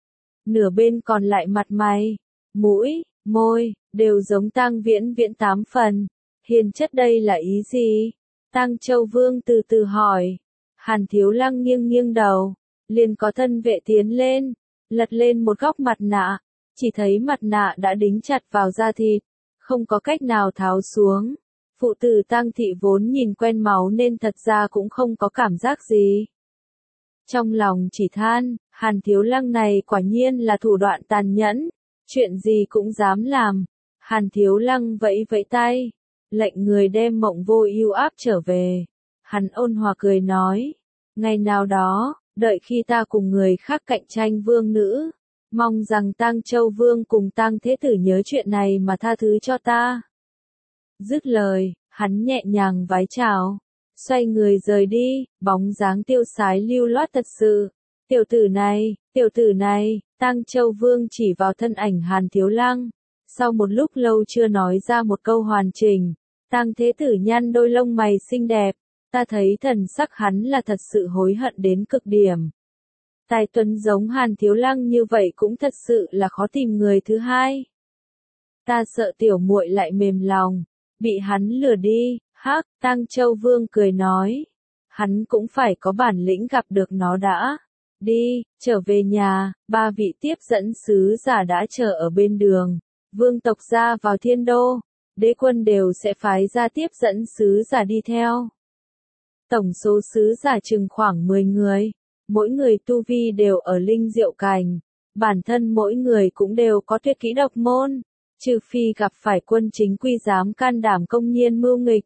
Nửa bên còn lại mặt mày, mũi, môi, đều giống Tang Viễn Viễn tám phần. Hiền chất đây là ý gì? Tang Châu Vương từ từ hỏi. Hàn Thiếu Lăng nghiêng nghiêng đầu, liền có thân vệ tiến lên, lật lên một góc mặt nạ, chỉ thấy mặt nạ đã đính chặt vào da thịt, không có cách nào tháo xuống. Phụ tử Tang thị vốn nhìn quen máu nên thật ra cũng không có cảm giác gì. Trong lòng chỉ than, Hàn Thiếu Lăng này quả nhiên là thủ đoạn tàn nhẫn, chuyện gì cũng dám làm. Hàn Thiếu Lăng vẫy vẫy tay, lệnh người đem Mộng Vô Ưu áp trở về. Hắn ôn hòa cười nói, ngày nào đó, đợi khi ta cùng người khác cạnh tranh vương nữ, mong rằng Tang Châu Vương cùng Tang Thế Tử nhớ chuyện này mà tha thứ cho ta. Dứt lời, hắn nhẹ nhàng vái chào, xoay người rời đi, bóng dáng tiêu sái lưu loát thật sự. Tiểu tử này, tiểu tử này, Tang Châu Vương chỉ vào thân ảnh Hàn Thiếu Lăng. Sau một lúc lâu chưa nói ra một câu hoàn chỉnh, Tang Thế Tử nhăn đôi lông mày xinh đẹp. Ta thấy thần sắc hắn là thật sự hối hận đến cực điểm. Tài tuấn giống Hàn Thiếu Lăng như vậy cũng thật sự là khó tìm người thứ hai. Ta sợ tiểu muội lại mềm lòng, bị hắn lừa đi. Hắc, Tang Châu Vương cười nói. Hắn cũng phải có bản lĩnh gặp được nó đã. Đi, trở về nhà, ba vị tiếp dẫn sứ giả đã chờ ở bên đường. Vương tộc ra vào thiên đô, đế quân đều sẽ phái ra tiếp dẫn sứ giả đi theo. Tổng số sứ giả chừng khoảng mười người, mỗi người tu vi đều ở linh diệu cảnh, bản thân mỗi người cũng đều có tuyệt kỹ độc môn, trừ phi gặp phải quân chính quy dám can đảm công nhiên mưu nghịch.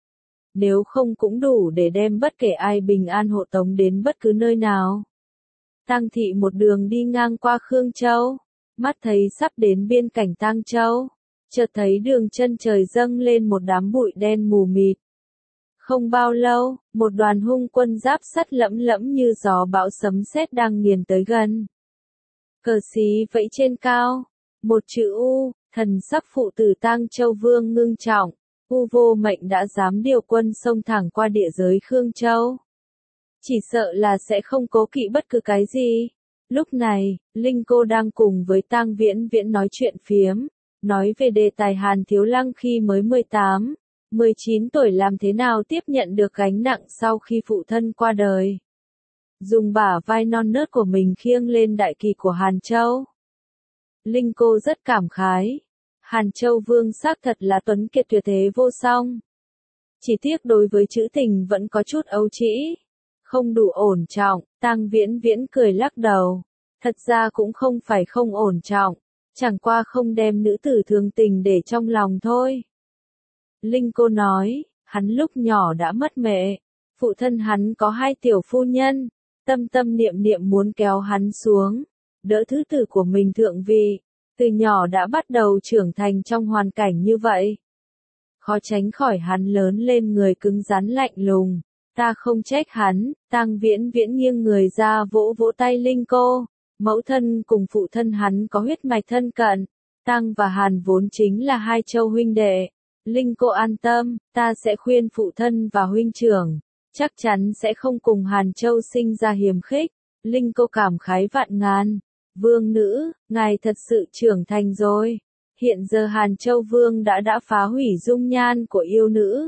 Nếu không cũng đủ để đem bất kể ai bình an hộ tống đến bất cứ nơi nào. Tang thị một đường đi ngang qua Khương Châu, mắt thấy sắp đến biên cảnh Tang Châu, chợt thấy đường chân trời dâng lên một đám bụi đen mù mịt. Không bao lâu, một đoàn hung quân giáp sắt lẫm lẫm như gió bão sấm sét đang nghiền tới gần. Cờ xí vẫy trên cao, một chữ U, thần sắc phụ tử Tang Châu Vương ngưng trọng. U vô mệnh đã dám điều quân xông thẳng qua địa giới Khương Châu. Chỉ sợ là sẽ không cố kỵ bất cứ cái gì. Lúc này, Linh Cô đang cùng với Tang Viễn Viễn nói chuyện phiếm, nói về đề tài Hàn Thiếu Lăng khi mới mười tám, mười chín tuổi làm thế nào tiếp nhận được gánh nặng sau khi phụ thân qua đời. Dùng bả vai non nớt của mình khiêng lên đại kỳ của Hàn Châu. Linh Cô rất cảm khái. Hàn Châu Vương xác thật là tuấn kiệt tuyệt thế vô song. Chỉ tiếc đối với trữ tình vẫn có chút ấu trĩ, không đủ ổn trọng. Tang Viễn Viễn cười lắc đầu. Thật ra cũng không phải không ổn trọng, chẳng qua không đem nữ tử thường tình để trong lòng thôi. Linh Cô nói, hắn lúc nhỏ đã mất mẹ, phụ thân hắn có hai tiểu phu nhân, tâm tâm niệm niệm muốn kéo hắn xuống, đỡ thứ tử của mình thượng vị. Từ nhỏ đã bắt đầu trưởng thành trong hoàn cảnh như vậy. Khó tránh khỏi hắn lớn lên người cứng rắn lạnh lùng. Ta không trách hắn. Tang Viễn Viễn nghiêng người ra vỗ vỗ tay Linh Cô. Mẫu thân cùng phụ thân hắn có huyết mạch thân cận. Tang và Hàn vốn chính là hai châu huynh đệ. Linh Cô an tâm, ta sẽ khuyên phụ thân và huynh trưởng. Chắc chắn sẽ không cùng Hàn Châu sinh ra hiềm khích. Linh Cô cảm khái vạn ngàn. Vương nữ, ngài thật sự trưởng thành rồi. Hiện giờ Hàn Châu Vương đã đã phá hủy dung nhan của yêu nữ.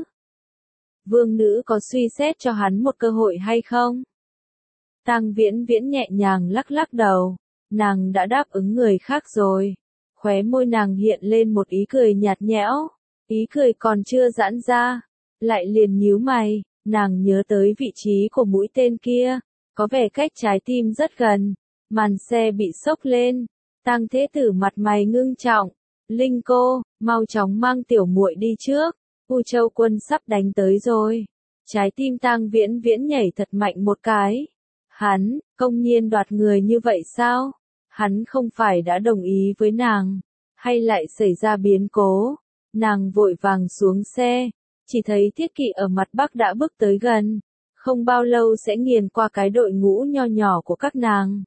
Vương nữ có suy xét cho hắn một cơ hội hay không? Tang Viễn Viễn nhẹ nhàng lắc lắc đầu. Nàng đã đáp ứng người khác rồi. Khóe môi nàng hiện lên một ý cười nhạt nhẽo. Ý cười còn chưa giãn ra. Lại liền nhíu mày. Nàng nhớ tới vị trí của mũi tên kia. Có vẻ cách trái tim rất gần. Màn xe bị xốc lên, Tang Thế Tử mặt mày ngưng trọng. Linh Cô, mau chóng mang tiểu muội đi trước. U Châu quân sắp đánh tới rồi. Trái tim Tang Viễn Viễn nhảy thật mạnh một cái. Hắn, công nhiên đoạt người như vậy sao? Hắn không phải đã đồng ý với nàng, hay lại xảy ra biến cố? Nàng vội vàng xuống xe, chỉ thấy Thiết Kỵ ở mặt bắc đã bước tới gần, không bao lâu sẽ nghiền qua cái đội ngũ nho nhỏ của các nàng.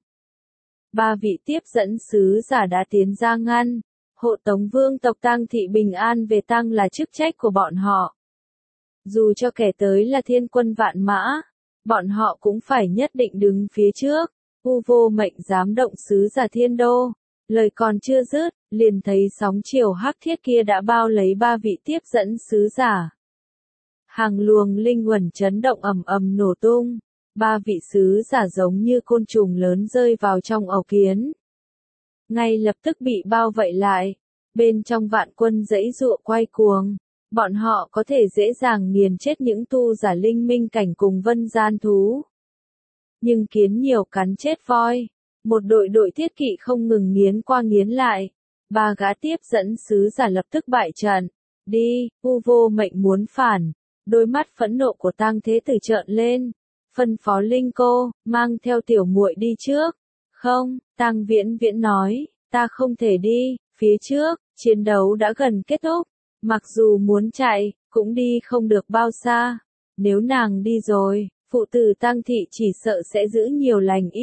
Ba vị tiếp dẫn sứ giả đã tiến ra ngăn, hộ tống vương tộc Tang thị bình an về Tang là chức trách của bọn họ. Dù cho kẻ tới là thiên quân vạn mã, bọn họ cũng phải nhất định đứng phía trước. U vô mệnh giám động sứ giả thiên đô, lời còn chưa dứt, liền thấy sóng chiều hắc thiết kia đã bao lấy ba vị tiếp dẫn sứ giả. Hàng luồng linh uẩn chấn động ầm ầm nổ tung. Ba vị sứ giả giống như côn trùng lớn rơi vào trong ổ kiến. Ngay lập tức bị bao vây lại. Bên trong vạn quân dãy dụa quay cuồng. Bọn họ có thể dễ dàng nghiền chết những tu giả linh minh cảnh cùng vân gian thú. Nhưng kiến nhiều cắn chết voi. Một đội đội thiết kỵ không ngừng nghiến qua nghiến lại. Ba gã tiếp dẫn sứ giả lập tức bại trận. Đi, U vô mệnh muốn phản. Đôi mắt phẫn nộ của Tang Thế Tử trợn lên. Phân phó Linh Cô, mang theo tiểu muội đi trước. Không, Tang Viễn Viễn nói, ta không thể đi, phía trước, chiến đấu đã gần kết thúc. Mặc dù muốn chạy, cũng đi không được bao xa. Nếu nàng đi rồi, phụ tử Tang thị chỉ sợ sẽ giữ nhiều lành ít.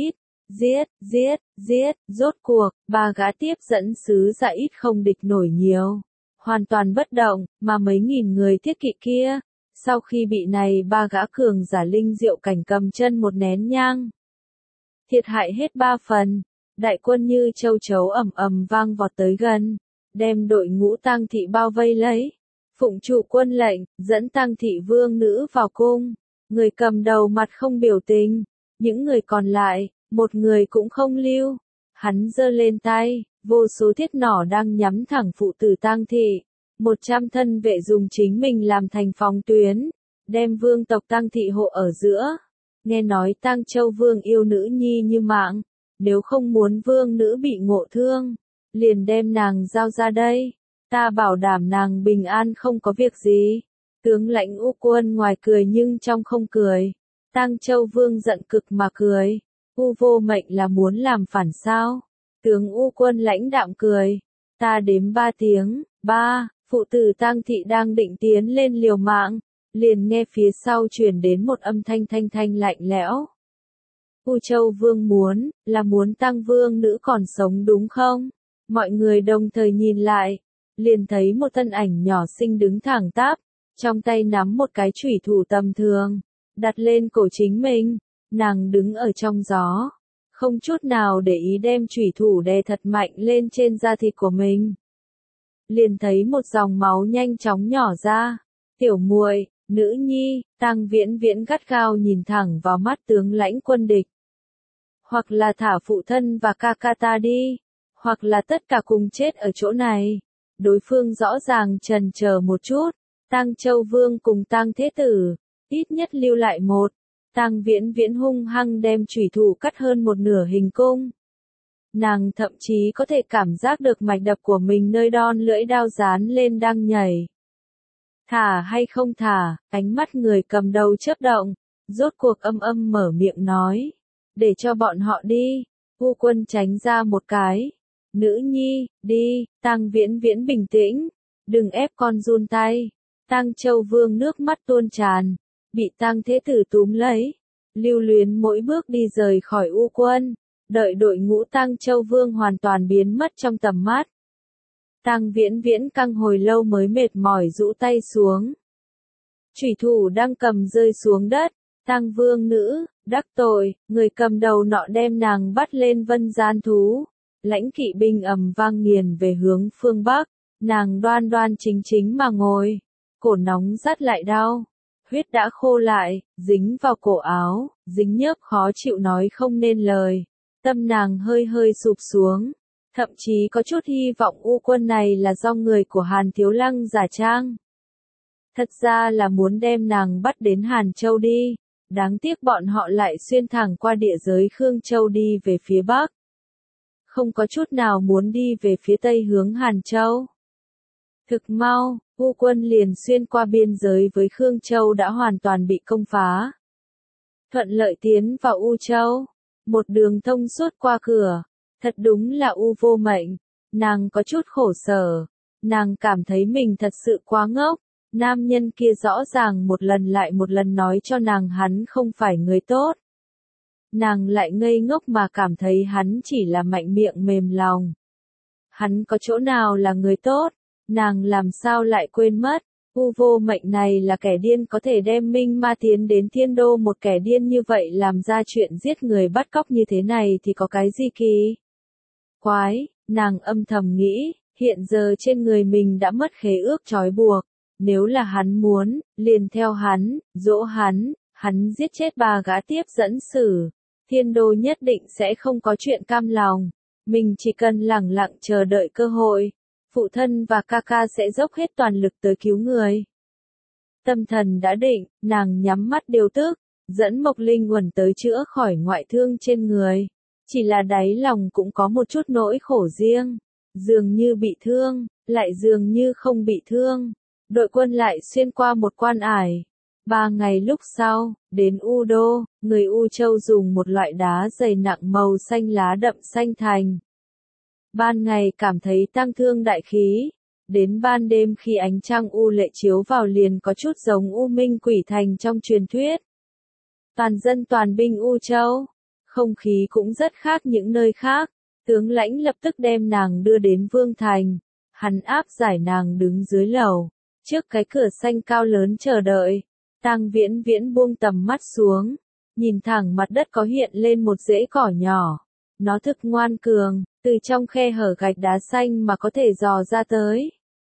giết, giết, giết, rốt cuộc, ba gã tiếp dẫn sứ giả ít không địch nổi nhiều. Hoàn toàn bất động, mà mấy nghìn người thiết kỵ kia, sau khi bị này ba gã cường giả linh diệu cảnh cầm chân một nén nhang. Thiệt hại hết ba phần, đại quân như châu chấu ầm ầm vang vọt tới gần, đem đội ngũ Tang thị bao vây lấy. Phụng trụ quân lệnh, dẫn Tang thị vương nữ vào cung, người cầm đầu mặt không biểu tình, những người còn lại, một người cũng không lưu. Hắn giơ lên tay, vô số thiết nỏ đang nhắm thẳng phụ tử Tang thị. Một trăm thân vệ dùng chính mình làm thành phòng tuyến, đem vương tộc Tang thị hộ ở giữa. Nghe nói Tang Châu vương yêu nữ nhi như mạng, nếu không muốn vương nữ bị ngộ thương, liền đem nàng giao ra đây. Ta bảo đảm nàng bình an không có việc gì. Tướng lãnh U Quân ngoài cười nhưng trong không cười. Tang Châu vương giận cực mà cười. U vô mệnh là muốn làm phản sao? Tướng U Quân lãnh đạm cười. Ta đếm ba tiếng, ba, phụ tử Tang thị đang định tiến lên liều mạng, liền nghe phía sau truyền đến một âm thanh thanh thanh lạnh lẽo. U Châu vương muốn, là muốn Tang vương nữ còn sống đúng không? Mọi người đồng thời nhìn lại, liền thấy một thân ảnh nhỏ xinh đứng thẳng tắp, trong tay nắm một cái chủy thủ tầm thường, đặt lên cổ chính mình, nàng đứng ở trong gió, không chút nào để ý đem chủy thủ đè thật mạnh lên trên da thịt của mình. Liền thấy một dòng máu nhanh chóng nhỏ ra, tiểu muội, nữ nhi, Tang Viễn Viễn gắt gao nhìn thẳng vào mắt tướng lãnh quân địch. Hoặc là thả phụ thân và ca ca ta đi, hoặc là tất cả cùng chết ở chỗ này. Đối phương rõ ràng chần chờ một chút, Tang Châu vương cùng Tang Thế tử, ít nhất lưu lại một. Tang Viễn Viễn hung hăng đem chủy thủ cắt hơn một nửa hình cung. Nàng thậm chí có thể cảm giác được mạch đập của mình nơi đon lưỡi đao dán lên đang nhảy. Thả hay không thả, ánh mắt người cầm đầu chớp động, rốt cuộc âm âm mở miệng nói. Để cho bọn họ đi. U Quân tránh ra một cái. Nữ nhi, đi. Tang Viễn Viễn bình tĩnh, đừng ép con run tay. Tang Châu vương nước mắt tuôn tràn, bị Tang Thế tử túm lấy, lưu luyến mỗi bước đi rời khỏi U Quân, đợi đội ngũ Tang Châu vương hoàn toàn biến mất trong tầm mắt. Tang Viễn Viễn căng hồi lâu mới mệt mỏi rũ tay xuống. Chủy thủ đang cầm rơi xuống đất. Tang vương nữ, đắc tội, người cầm đầu nọ đem nàng bắt lên vân gian thú. Lãnh kỵ binh ầm vang nghiền về hướng phương Bắc, nàng đoan đoan chính chính mà ngồi, cổ nóng rát lại đau, huyết đã khô lại, dính vào cổ áo, dính nhớp khó chịu nói không nên lời, tâm nàng hơi hơi sụp xuống, thậm chí có chút hy vọng U Quân này là do người của Hàn Thiếu Lăng giả trang. Thật ra là muốn đem nàng bắt đến Hàn Châu đi, đáng tiếc bọn họ lại xuyên thẳng qua địa giới Khương Châu đi về phía Bắc. Không có chút nào muốn đi về phía Tây hướng Hàn Châu. Thực mau, U Quân liền xuyên qua biên giới với Khương Châu đã hoàn toàn bị công phá. Thuận lợi tiến vào U Châu, một đường thông suốt qua cửa, thật đúng là U vô mệnh, nàng có chút khổ sở, nàng cảm thấy mình thật sự quá ngốc, nam nhân kia rõ ràng một lần lại một lần nói cho nàng hắn không phải người tốt. Nàng lại ngây ngốc mà cảm thấy hắn chỉ là mạnh miệng mềm lòng. Hắn có chỗ nào là người tốt, nàng làm sao lại quên mất, U vô mệnh này là kẻ điên có thể đem minh ma tiến đến thiên đô, một kẻ điên như vậy làm ra chuyện giết người bắt cóc như thế này thì có cái gì kỳ. Quái, nàng âm thầm nghĩ, hiện giờ trên người mình đã mất khế ước trói buộc, nếu là hắn muốn, liền theo hắn, dỗ hắn, hắn giết chết ba gã tiếp dẫn sử. Thiên đô nhất định sẽ không có chuyện cam lòng, mình chỉ cần lẳng lặng chờ đợi cơ hội, phụ thân và ca ca sẽ dốc hết toàn lực tới cứu người. Tâm thần đã định, nàng nhắm mắt điều tức, dẫn Mộc Linh Uẩn tới chữa khỏi ngoại thương trên người, chỉ là đáy lòng cũng có một chút nỗi khổ riêng, dường như bị thương, lại dường như không bị thương. Đội quân lại xuyên qua một quan ải. Ba ngày lúc sau, đến U Đô, người U Châu dùng một loại đá dày nặng màu xanh lá đậm xanh thành. Ban ngày cảm thấy tang thương đại khí, đến ban đêm khi ánh trăng U lệ chiếu vào liền có chút giống U Minh Quỷ Thành trong truyền thuyết. Toàn dân toàn binh U Châu, Không khí cũng rất khác những nơi khác, tướng lãnh lập tức đem nàng đưa đến Vương Thành, hắn áp giải nàng đứng dưới lầu, trước cái cửa xanh cao lớn chờ đợi. Tang Viễn Viễn buông tầm mắt xuống, nhìn thẳng mặt đất có hiện lên một rễ cỏ nhỏ. Nó thực ngoan cường, từ trong khe hở gạch đá xanh mà có thể dò ra tới.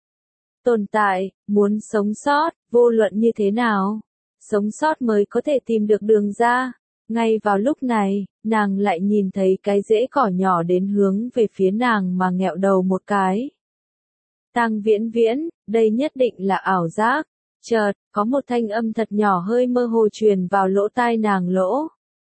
Tồn tại, muốn sống sót, vô luận như thế nào, sống sót mới có thể tìm được đường ra. Ngay vào lúc này, nàng lại nhìn thấy cái rễ cỏ nhỏ đến hướng về phía nàng mà nghẹo đầu một cái. Tang Viễn Viễn, đây nhất định là ảo giác. Chợt, có một thanh âm thật nhỏ hơi mơ hồ truyền vào lỗ tai nàng lỗ.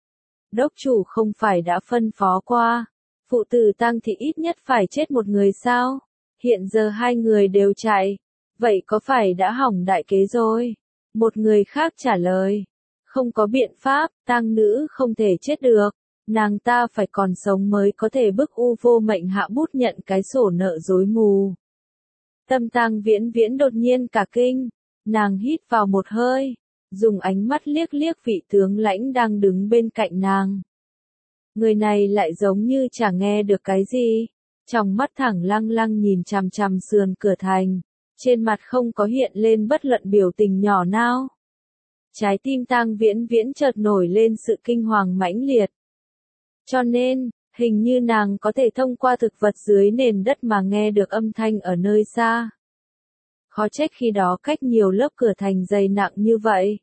Đốc chủ không phải đã phân phó qua, phụ tử Tang thì ít nhất phải chết một người sao? Hiện giờ hai người đều chạy, vậy có phải đã hỏng đại kế rồi? Một người khác trả lời, không có biện pháp, Tang nữ không thể chết được, nàng ta phải còn sống mới có thể bức U Vô Mệnh hạ bút nhận cái sổ nợ rối mù. Tâm Tang Viễn Viễn đột nhiên cả kinh, nàng hít vào một hơi, dùng ánh mắt liếc liếc vị tướng lãnh đang đứng bên cạnh nàng. Người này lại giống như chả nghe được cái gì, trong mắt thẳng lăng lăng nhìn chằm chằm sườn cửa thành, trên mặt không có hiện lên bất luận biểu tình nhỏ nào. Trái tim Tang Viễn Viễn chợt nổi lên sự kinh hoàng mãnh liệt. Cho nên, hình như nàng có thể thông qua thực vật dưới nền đất mà nghe được âm thanh ở nơi xa. Khó trách khi đó cách nhiều lớp cửa thành dày nặng như vậy.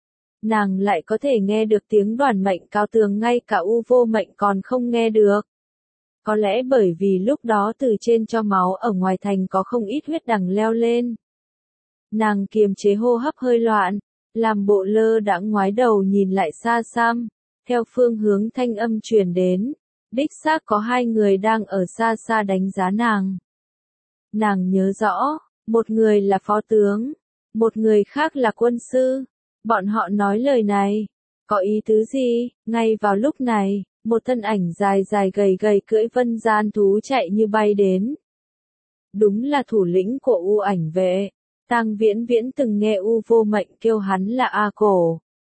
Nàng lại có thể nghe được tiếng Đoàn Mệnh cao tường ngay cả U Vô Mệnh còn không nghe được. Có lẽ bởi vì lúc đó từ trên cho máu ở ngoài thành có không ít huyết đằng leo lên. Nàng kiềm chế hô hấp hơi loạn, làm bộ lơ đãng ngoái đầu nhìn lại xa xăm, theo phương hướng thanh âm truyền đến, đích xác có hai người đang ở xa xa đánh giá nàng. Nàng nhớ rõ, một người là phó tướng, một người khác là quân sư. Bọn họ nói lời này, có ý tứ gì? Ngay vào lúc này, một thân ảnh dài dài gầy gầy cưỡi vân gian thú chạy như bay đến. Đúng là thủ lĩnh của U Ảnh vệ. Tang Viễn Viễn từng nghe U Vô Mệnh kêu hắn là A Cổ.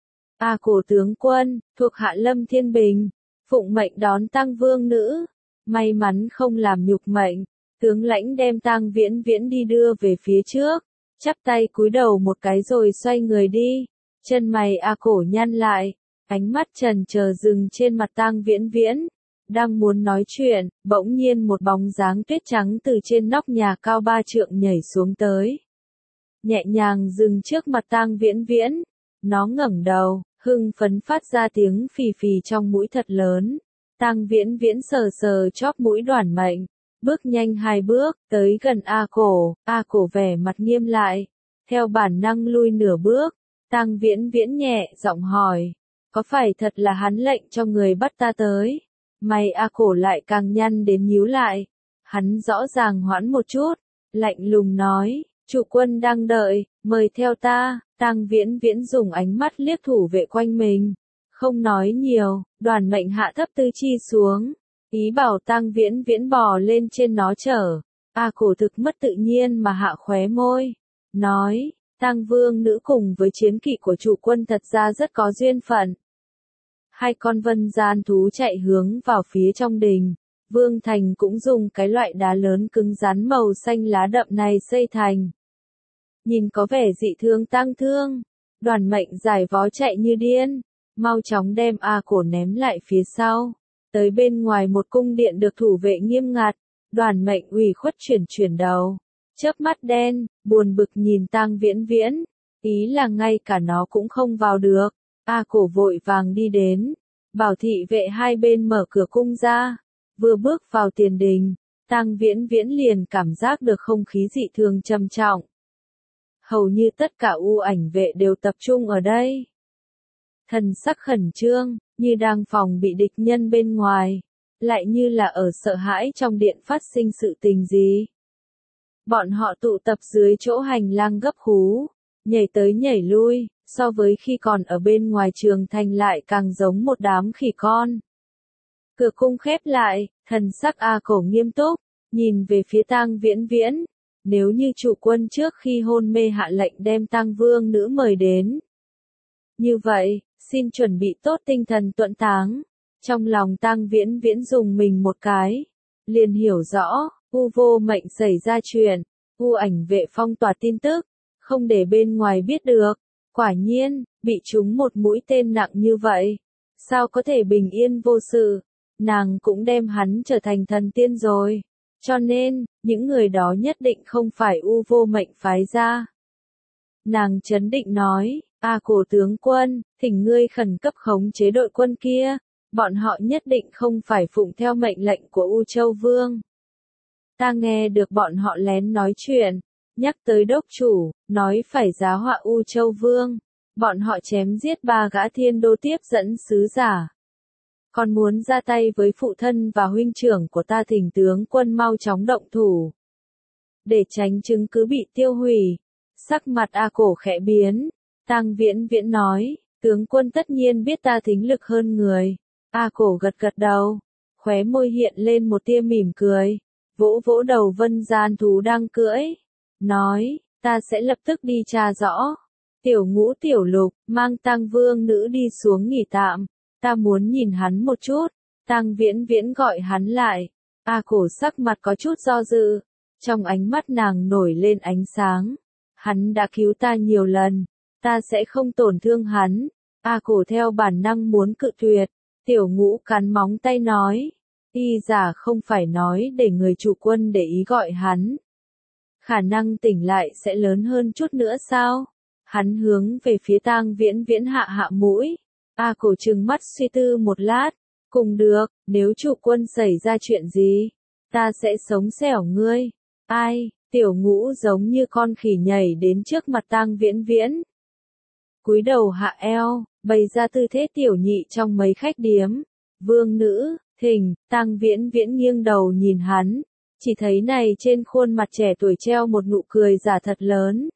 A Cổ tướng quân, thuộc hạ Lâm Thiên Bình, phụng mệnh đón Tang vương nữ. May mắn không làm nhục mệnh, tướng lãnh đem Tang Viễn Viễn đi đưa về phía trước, chắp tay cúi đầu một cái rồi xoay người đi. Chân mày A Cổ nhăn lại, ánh mắt trần chờ dừng trên mặt Tang Viễn Viễn. Đang muốn nói chuyện, bỗng nhiên một bóng dáng tuyết trắng từ trên nóc nhà cao ba trượng nhảy xuống tới. Nhẹ nhàng dừng trước mặt Tang Viễn Viễn. Nó ngẩng đầu, hưng phấn phát ra tiếng phì phì trong mũi thật lớn. Tang Viễn Viễn sờ sờ chóp mũi Đoàn Mệnh, bước nhanh hai bước, tới gần A Cổ. A Cổ vẻ mặt nghiêm lại, theo bản năng lui nửa bước. Tang Viễn Viễn nhẹ giọng hỏi, có phải thật là hắn lệnh cho người bắt ta tới? Mày A Cổ lại càng nhăn đến nhíu lại. Hắn rõ ràng hoãn một chút, lạnh lùng nói, chủ quân đang đợi, mời theo ta. Tang Viễn Viễn dùng ánh mắt liếc thủ vệ quanh mình, không nói nhiều. Đoàn Mệnh hạ thấp tư chi xuống, ý bảo Tang Viễn Viễn bò lên trên nó chở. A Cổ thực mất tự nhiên mà hạ khóe môi, nói, Tang vương nữ cùng với chiến kỵ của chủ quân thật ra rất có duyên phận. Hai con vân gian thú chạy hướng vào phía trong đình. Vương thành cũng dùng cái loại đá lớn cứng rắn màu xanh lá đậm này xây thành. Nhìn có vẻ dị thương tang thương. Đoàn Mệnh giải vó chạy như điên, mau chóng đem A Cổ ném lại phía sau. Tới bên ngoài một cung điện được thủ vệ nghiêm ngặt. Đoàn Mệnh ủy khuất chuyển chuyển đầu, chớp mắt đen, buồn bực nhìn Tang Viễn Viễn, ý là ngay cả nó cũng không vào được. A Cổ vội vàng đi đến, bảo thị vệ hai bên mở cửa cung ra. Vừa bước vào tiền đình, Tang Viễn Viễn liền cảm giác được không khí dị thường trầm trọng. Hầu như tất cả U Ảnh vệ đều tập trung ở đây. Thần sắc khẩn trương, như đang phòng bị địch nhân bên ngoài, lại như là ở sợ hãi trong điện phát sinh sự tình gì. Bọn họ tụ tập dưới chỗ hành lang gấp khú, nhảy tới nhảy lui, so với khi còn ở bên ngoài trường thành lại càng giống một đám khỉ con. Cửa cung khép lại, thần sắc A Cổ nghiêm túc, nhìn về phía Tang Viễn Viễn. Nếu như chủ quân trước khi hôn mê hạ lệnh đem Tang vương nữ mời đến. Như vậy, xin chuẩn bị tốt tinh thần tuẫn táng. Trong lòng Tang Viễn Viễn dùng mình một cái, liền hiểu rõ, U Vô Mệnh xảy ra chuyện, U Ảnh Vệ phong tỏa tin tức, không để bên ngoài biết được. Quả nhiên, bị trúng một mũi tên nặng như vậy, sao có thể bình yên vô sự, nàng cũng đem hắn trở thành thần tiên rồi. Cho nên, những người đó nhất định không phải U Vô Mệnh phái ra. Nàng trấn định nói, A Cổ tướng quân, thỉnh ngươi khẩn cấp khống chế đội quân kia, bọn họ nhất định không phải phụng theo mệnh lệnh của U Châu Vương. Ta nghe được bọn họ lén nói chuyện, nhắc tới đốc chủ, nói phải giá họa U Châu Vương, bọn họ chém giết ba gã thiên đô tiếp dẫn sứ giả. Còn muốn ra tay với phụ thân và huynh trưởng của ta, thỉnh tướng quân mau chóng động thủ. Để tránh chứng cứ bị tiêu hủy, sắc mặt A Cổ khẽ biến, Tang Viễn Viễn nói, tướng quân tất nhiên biết ta thính lực hơn người. A Cổ gật gật đầu, khóe môi hiện lên một tia mỉm cười, vỗ vỗ đầu Vân Gian thú đang cưỡi, nói, ta sẽ lập tức đi tra rõ. Tiểu Ngũ Tiểu Lục, mang Tang Vương nữ đi xuống nghỉ tạm, ta muốn nhìn hắn một chút. Tang Viễn Viễn gọi hắn lại, A Cổ sắc mặt có chút do dự, trong ánh mắt nàng nổi lên ánh sáng. Hắn đã cứu ta nhiều lần, ta sẽ không tổn thương hắn. A Cổ theo bản năng muốn cự tuyệt, Tiểu Ngũ cắn móng tay nói, y giả không phải nói để người chủ quân để ý gọi hắn. Khả năng tỉnh lại sẽ lớn hơn chút nữa sao? Hắn hướng về phía Tang Viễn Viễn hạ hạ mũi. A Cổ trừng mắt suy tư một lát, cùng được, nếu chủ quân xảy ra chuyện gì, ta sẽ sống xẻo ngươi. Ai? Tiểu Ngũ giống như con khỉ nhảy đến trước mặt Tang Viễn Viễn. Cúi đầu hạ eo, bày ra tư thế tiểu nhị trong mấy khách điếm. Vương nữ, thỉnh, Tang Viễn Viễn nghiêng đầu nhìn hắn, chỉ thấy này trên khuôn mặt trẻ tuổi treo một nụ cười giả thật lớn.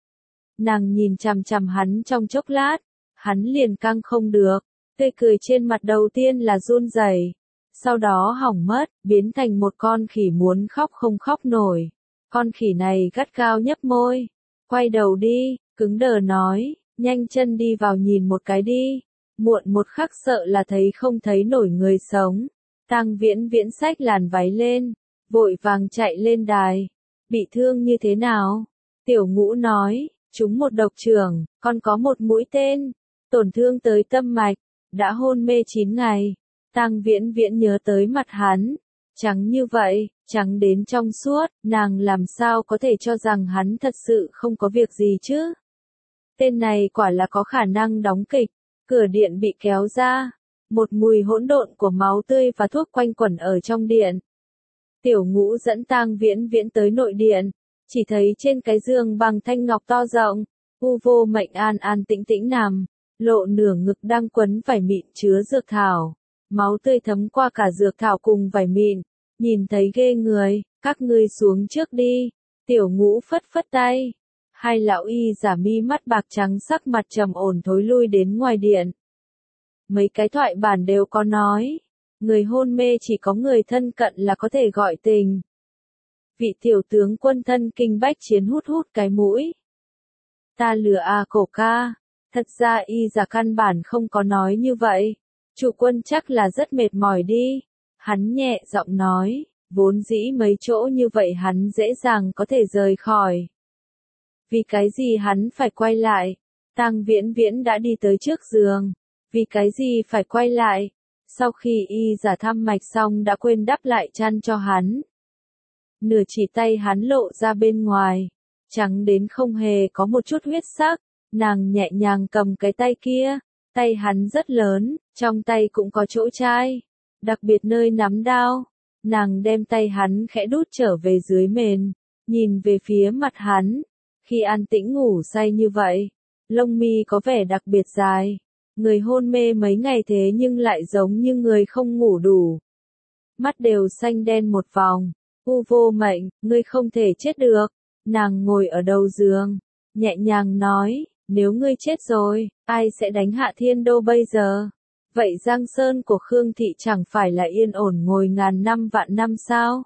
Nàng nhìn chằm chằm hắn trong chốc lát, hắn liền căng không được, tươi cười trên mặt đầu tiên là run rẩy, sau đó hỏng mất, biến thành một con khỉ muốn khóc không khóc nổi. Con khỉ này gắt gao nhấp môi, quay đầu đi, cứng đờ nói, nhanh chân đi vào nhìn một cái đi, muộn một khắc sợ là thấy không thấy nổi người sống. Tang Viễn Viễn xách làn váy lên, vội vàng chạy lên đài, bị thương như thế nào? Tiểu Ngũ nói, trúng một độc trưởng, còn có một mũi tên, tổn thương tới tâm mạch, đã hôn mê chín ngày. Tang Viễn Viễn nhớ tới mặt hắn, trắng như vậy, trắng đến trong suốt, nàng làm sao có thể cho rằng hắn thật sự không có việc gì chứ? Tên này quả là có khả năng đóng kịch. Cửa điện bị kéo ra, một mùi hỗn độn của máu tươi và thuốc quanh quẩn ở trong điện. Tiểu Ngũ dẫn Tang Viễn Viễn tới nội điện, chỉ thấy trên cái giường bằng thanh ngọc to rộng, U Vô Mệnh an an tĩnh tĩnh nằm, lộ nửa ngực đang quấn vải mịn chứa dược thảo, máu tươi thấm qua cả dược thảo cùng vải mịn, nhìn thấy ghê người, các ngươi xuống trước đi. Tiểu Ngũ phất phất tay, hai lão y giả mi mắt bạc trắng sắc mặt trầm ổn thối lui đến ngoài điện. Mấy cái thoại bản đều có nói, người hôn mê chỉ có người thân cận là có thể gọi tình. Vị tiểu tướng quân thân kinh bách chiến hút hút cái mũi. Ta lừa A Cổ ca, thật ra y giả căn bản không có nói như vậy. Chủ quân chắc là rất mệt mỏi đi. Hắn nhẹ giọng nói, vốn dĩ mấy chỗ như vậy hắn dễ dàng có thể rời khỏi. Vì cái gì hắn phải quay lại? Tang Viễn Viễn đã đi tới trước giường. Vì cái gì phải quay lại? Sau khi y giả thăm mạch xong đã quên đắp lại chăn cho hắn. Nửa chỉ tay hắn lộ ra bên ngoài, trắng đến không hề có một chút huyết sắc. Nàng nhẹ nhàng cầm cái tay kia, tay hắn rất lớn, trong tay cũng có chỗ chai, đặc biệt nơi nắm đao. Nàng đem tay hắn khẽ đút trở về dưới mền, nhìn về phía mặt hắn. Khi an tĩnh ngủ say như vậy, lông mi có vẻ đặc biệt dài. Người hôn mê mấy ngày thế nhưng lại giống như người không ngủ đủ. Mắt đều xanh đen một vòng. U Vô Mệnh, ngươi không thể chết được. Nàng ngồi ở đầu giường, nhẹ nhàng nói, nếu ngươi chết rồi, ai sẽ đánh hạ thiên đô bây giờ? Vậy Giang Sơn của Khương Thị chẳng phải là yên ổn ngồi ngàn năm vạn năm sao?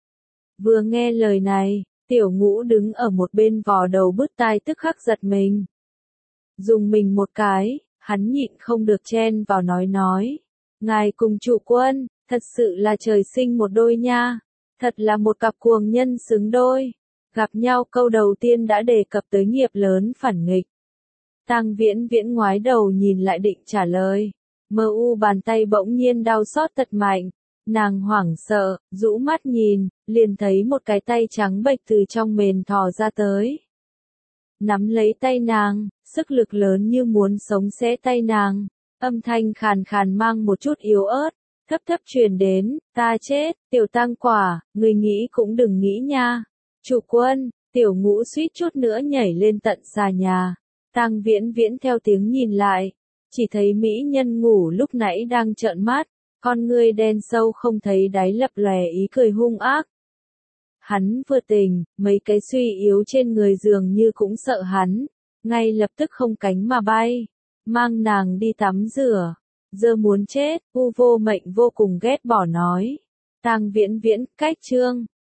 Vừa nghe lời này, Tiểu Ngũ đứng ở một bên vò đầu bứt tai tức khắc giật mình. Dùng mình một cái, hắn nhịn không được chen vào nói nói. Ngài cùng chủ quân, thật sự là trời sinh một đôi nha. Thật là một cặp cuồng nhân xứng đôi. Gặp nhau câu đầu tiên đã đề cập tới nghiệp lớn phản nghịch. Tang Viễn Viễn ngoái đầu nhìn lại định trả lời. Mơ u bàn tay bỗng nhiên đau xót thật mạnh. Nàng hoảng sợ, rũ mắt nhìn, liền thấy một cái tay trắng bệch từ trong mền thò ra tới. Nắm lấy tay nàng, sức lực lớn như muốn sống xé tay nàng. Âm thanh khàn khàn mang một chút yếu ớt, thấp thấp truyền đến, ta chết, tiểu tang quả, người nghĩ cũng đừng nghĩ nha. Chủ quân, tiểu ngũ suýt chút nữa nhảy lên tận xà nhà. Tang Viễn Viễn theo tiếng nhìn lại, chỉ thấy mỹ nhân ngủ lúc nãy đang trợn mắt, con ngươi đen sâu không thấy đáy lập lòe ý cười hung ác. Hắn vừa tỉnh, mấy cái suy yếu trên người dường như cũng sợ hắn, ngay lập tức không cánh mà bay, mang nàng đi tắm rửa. Giờ muốn chết, U Vô Mệnh vô cùng ghét bỏ nói. Tang Viễn Viễn, cách chương.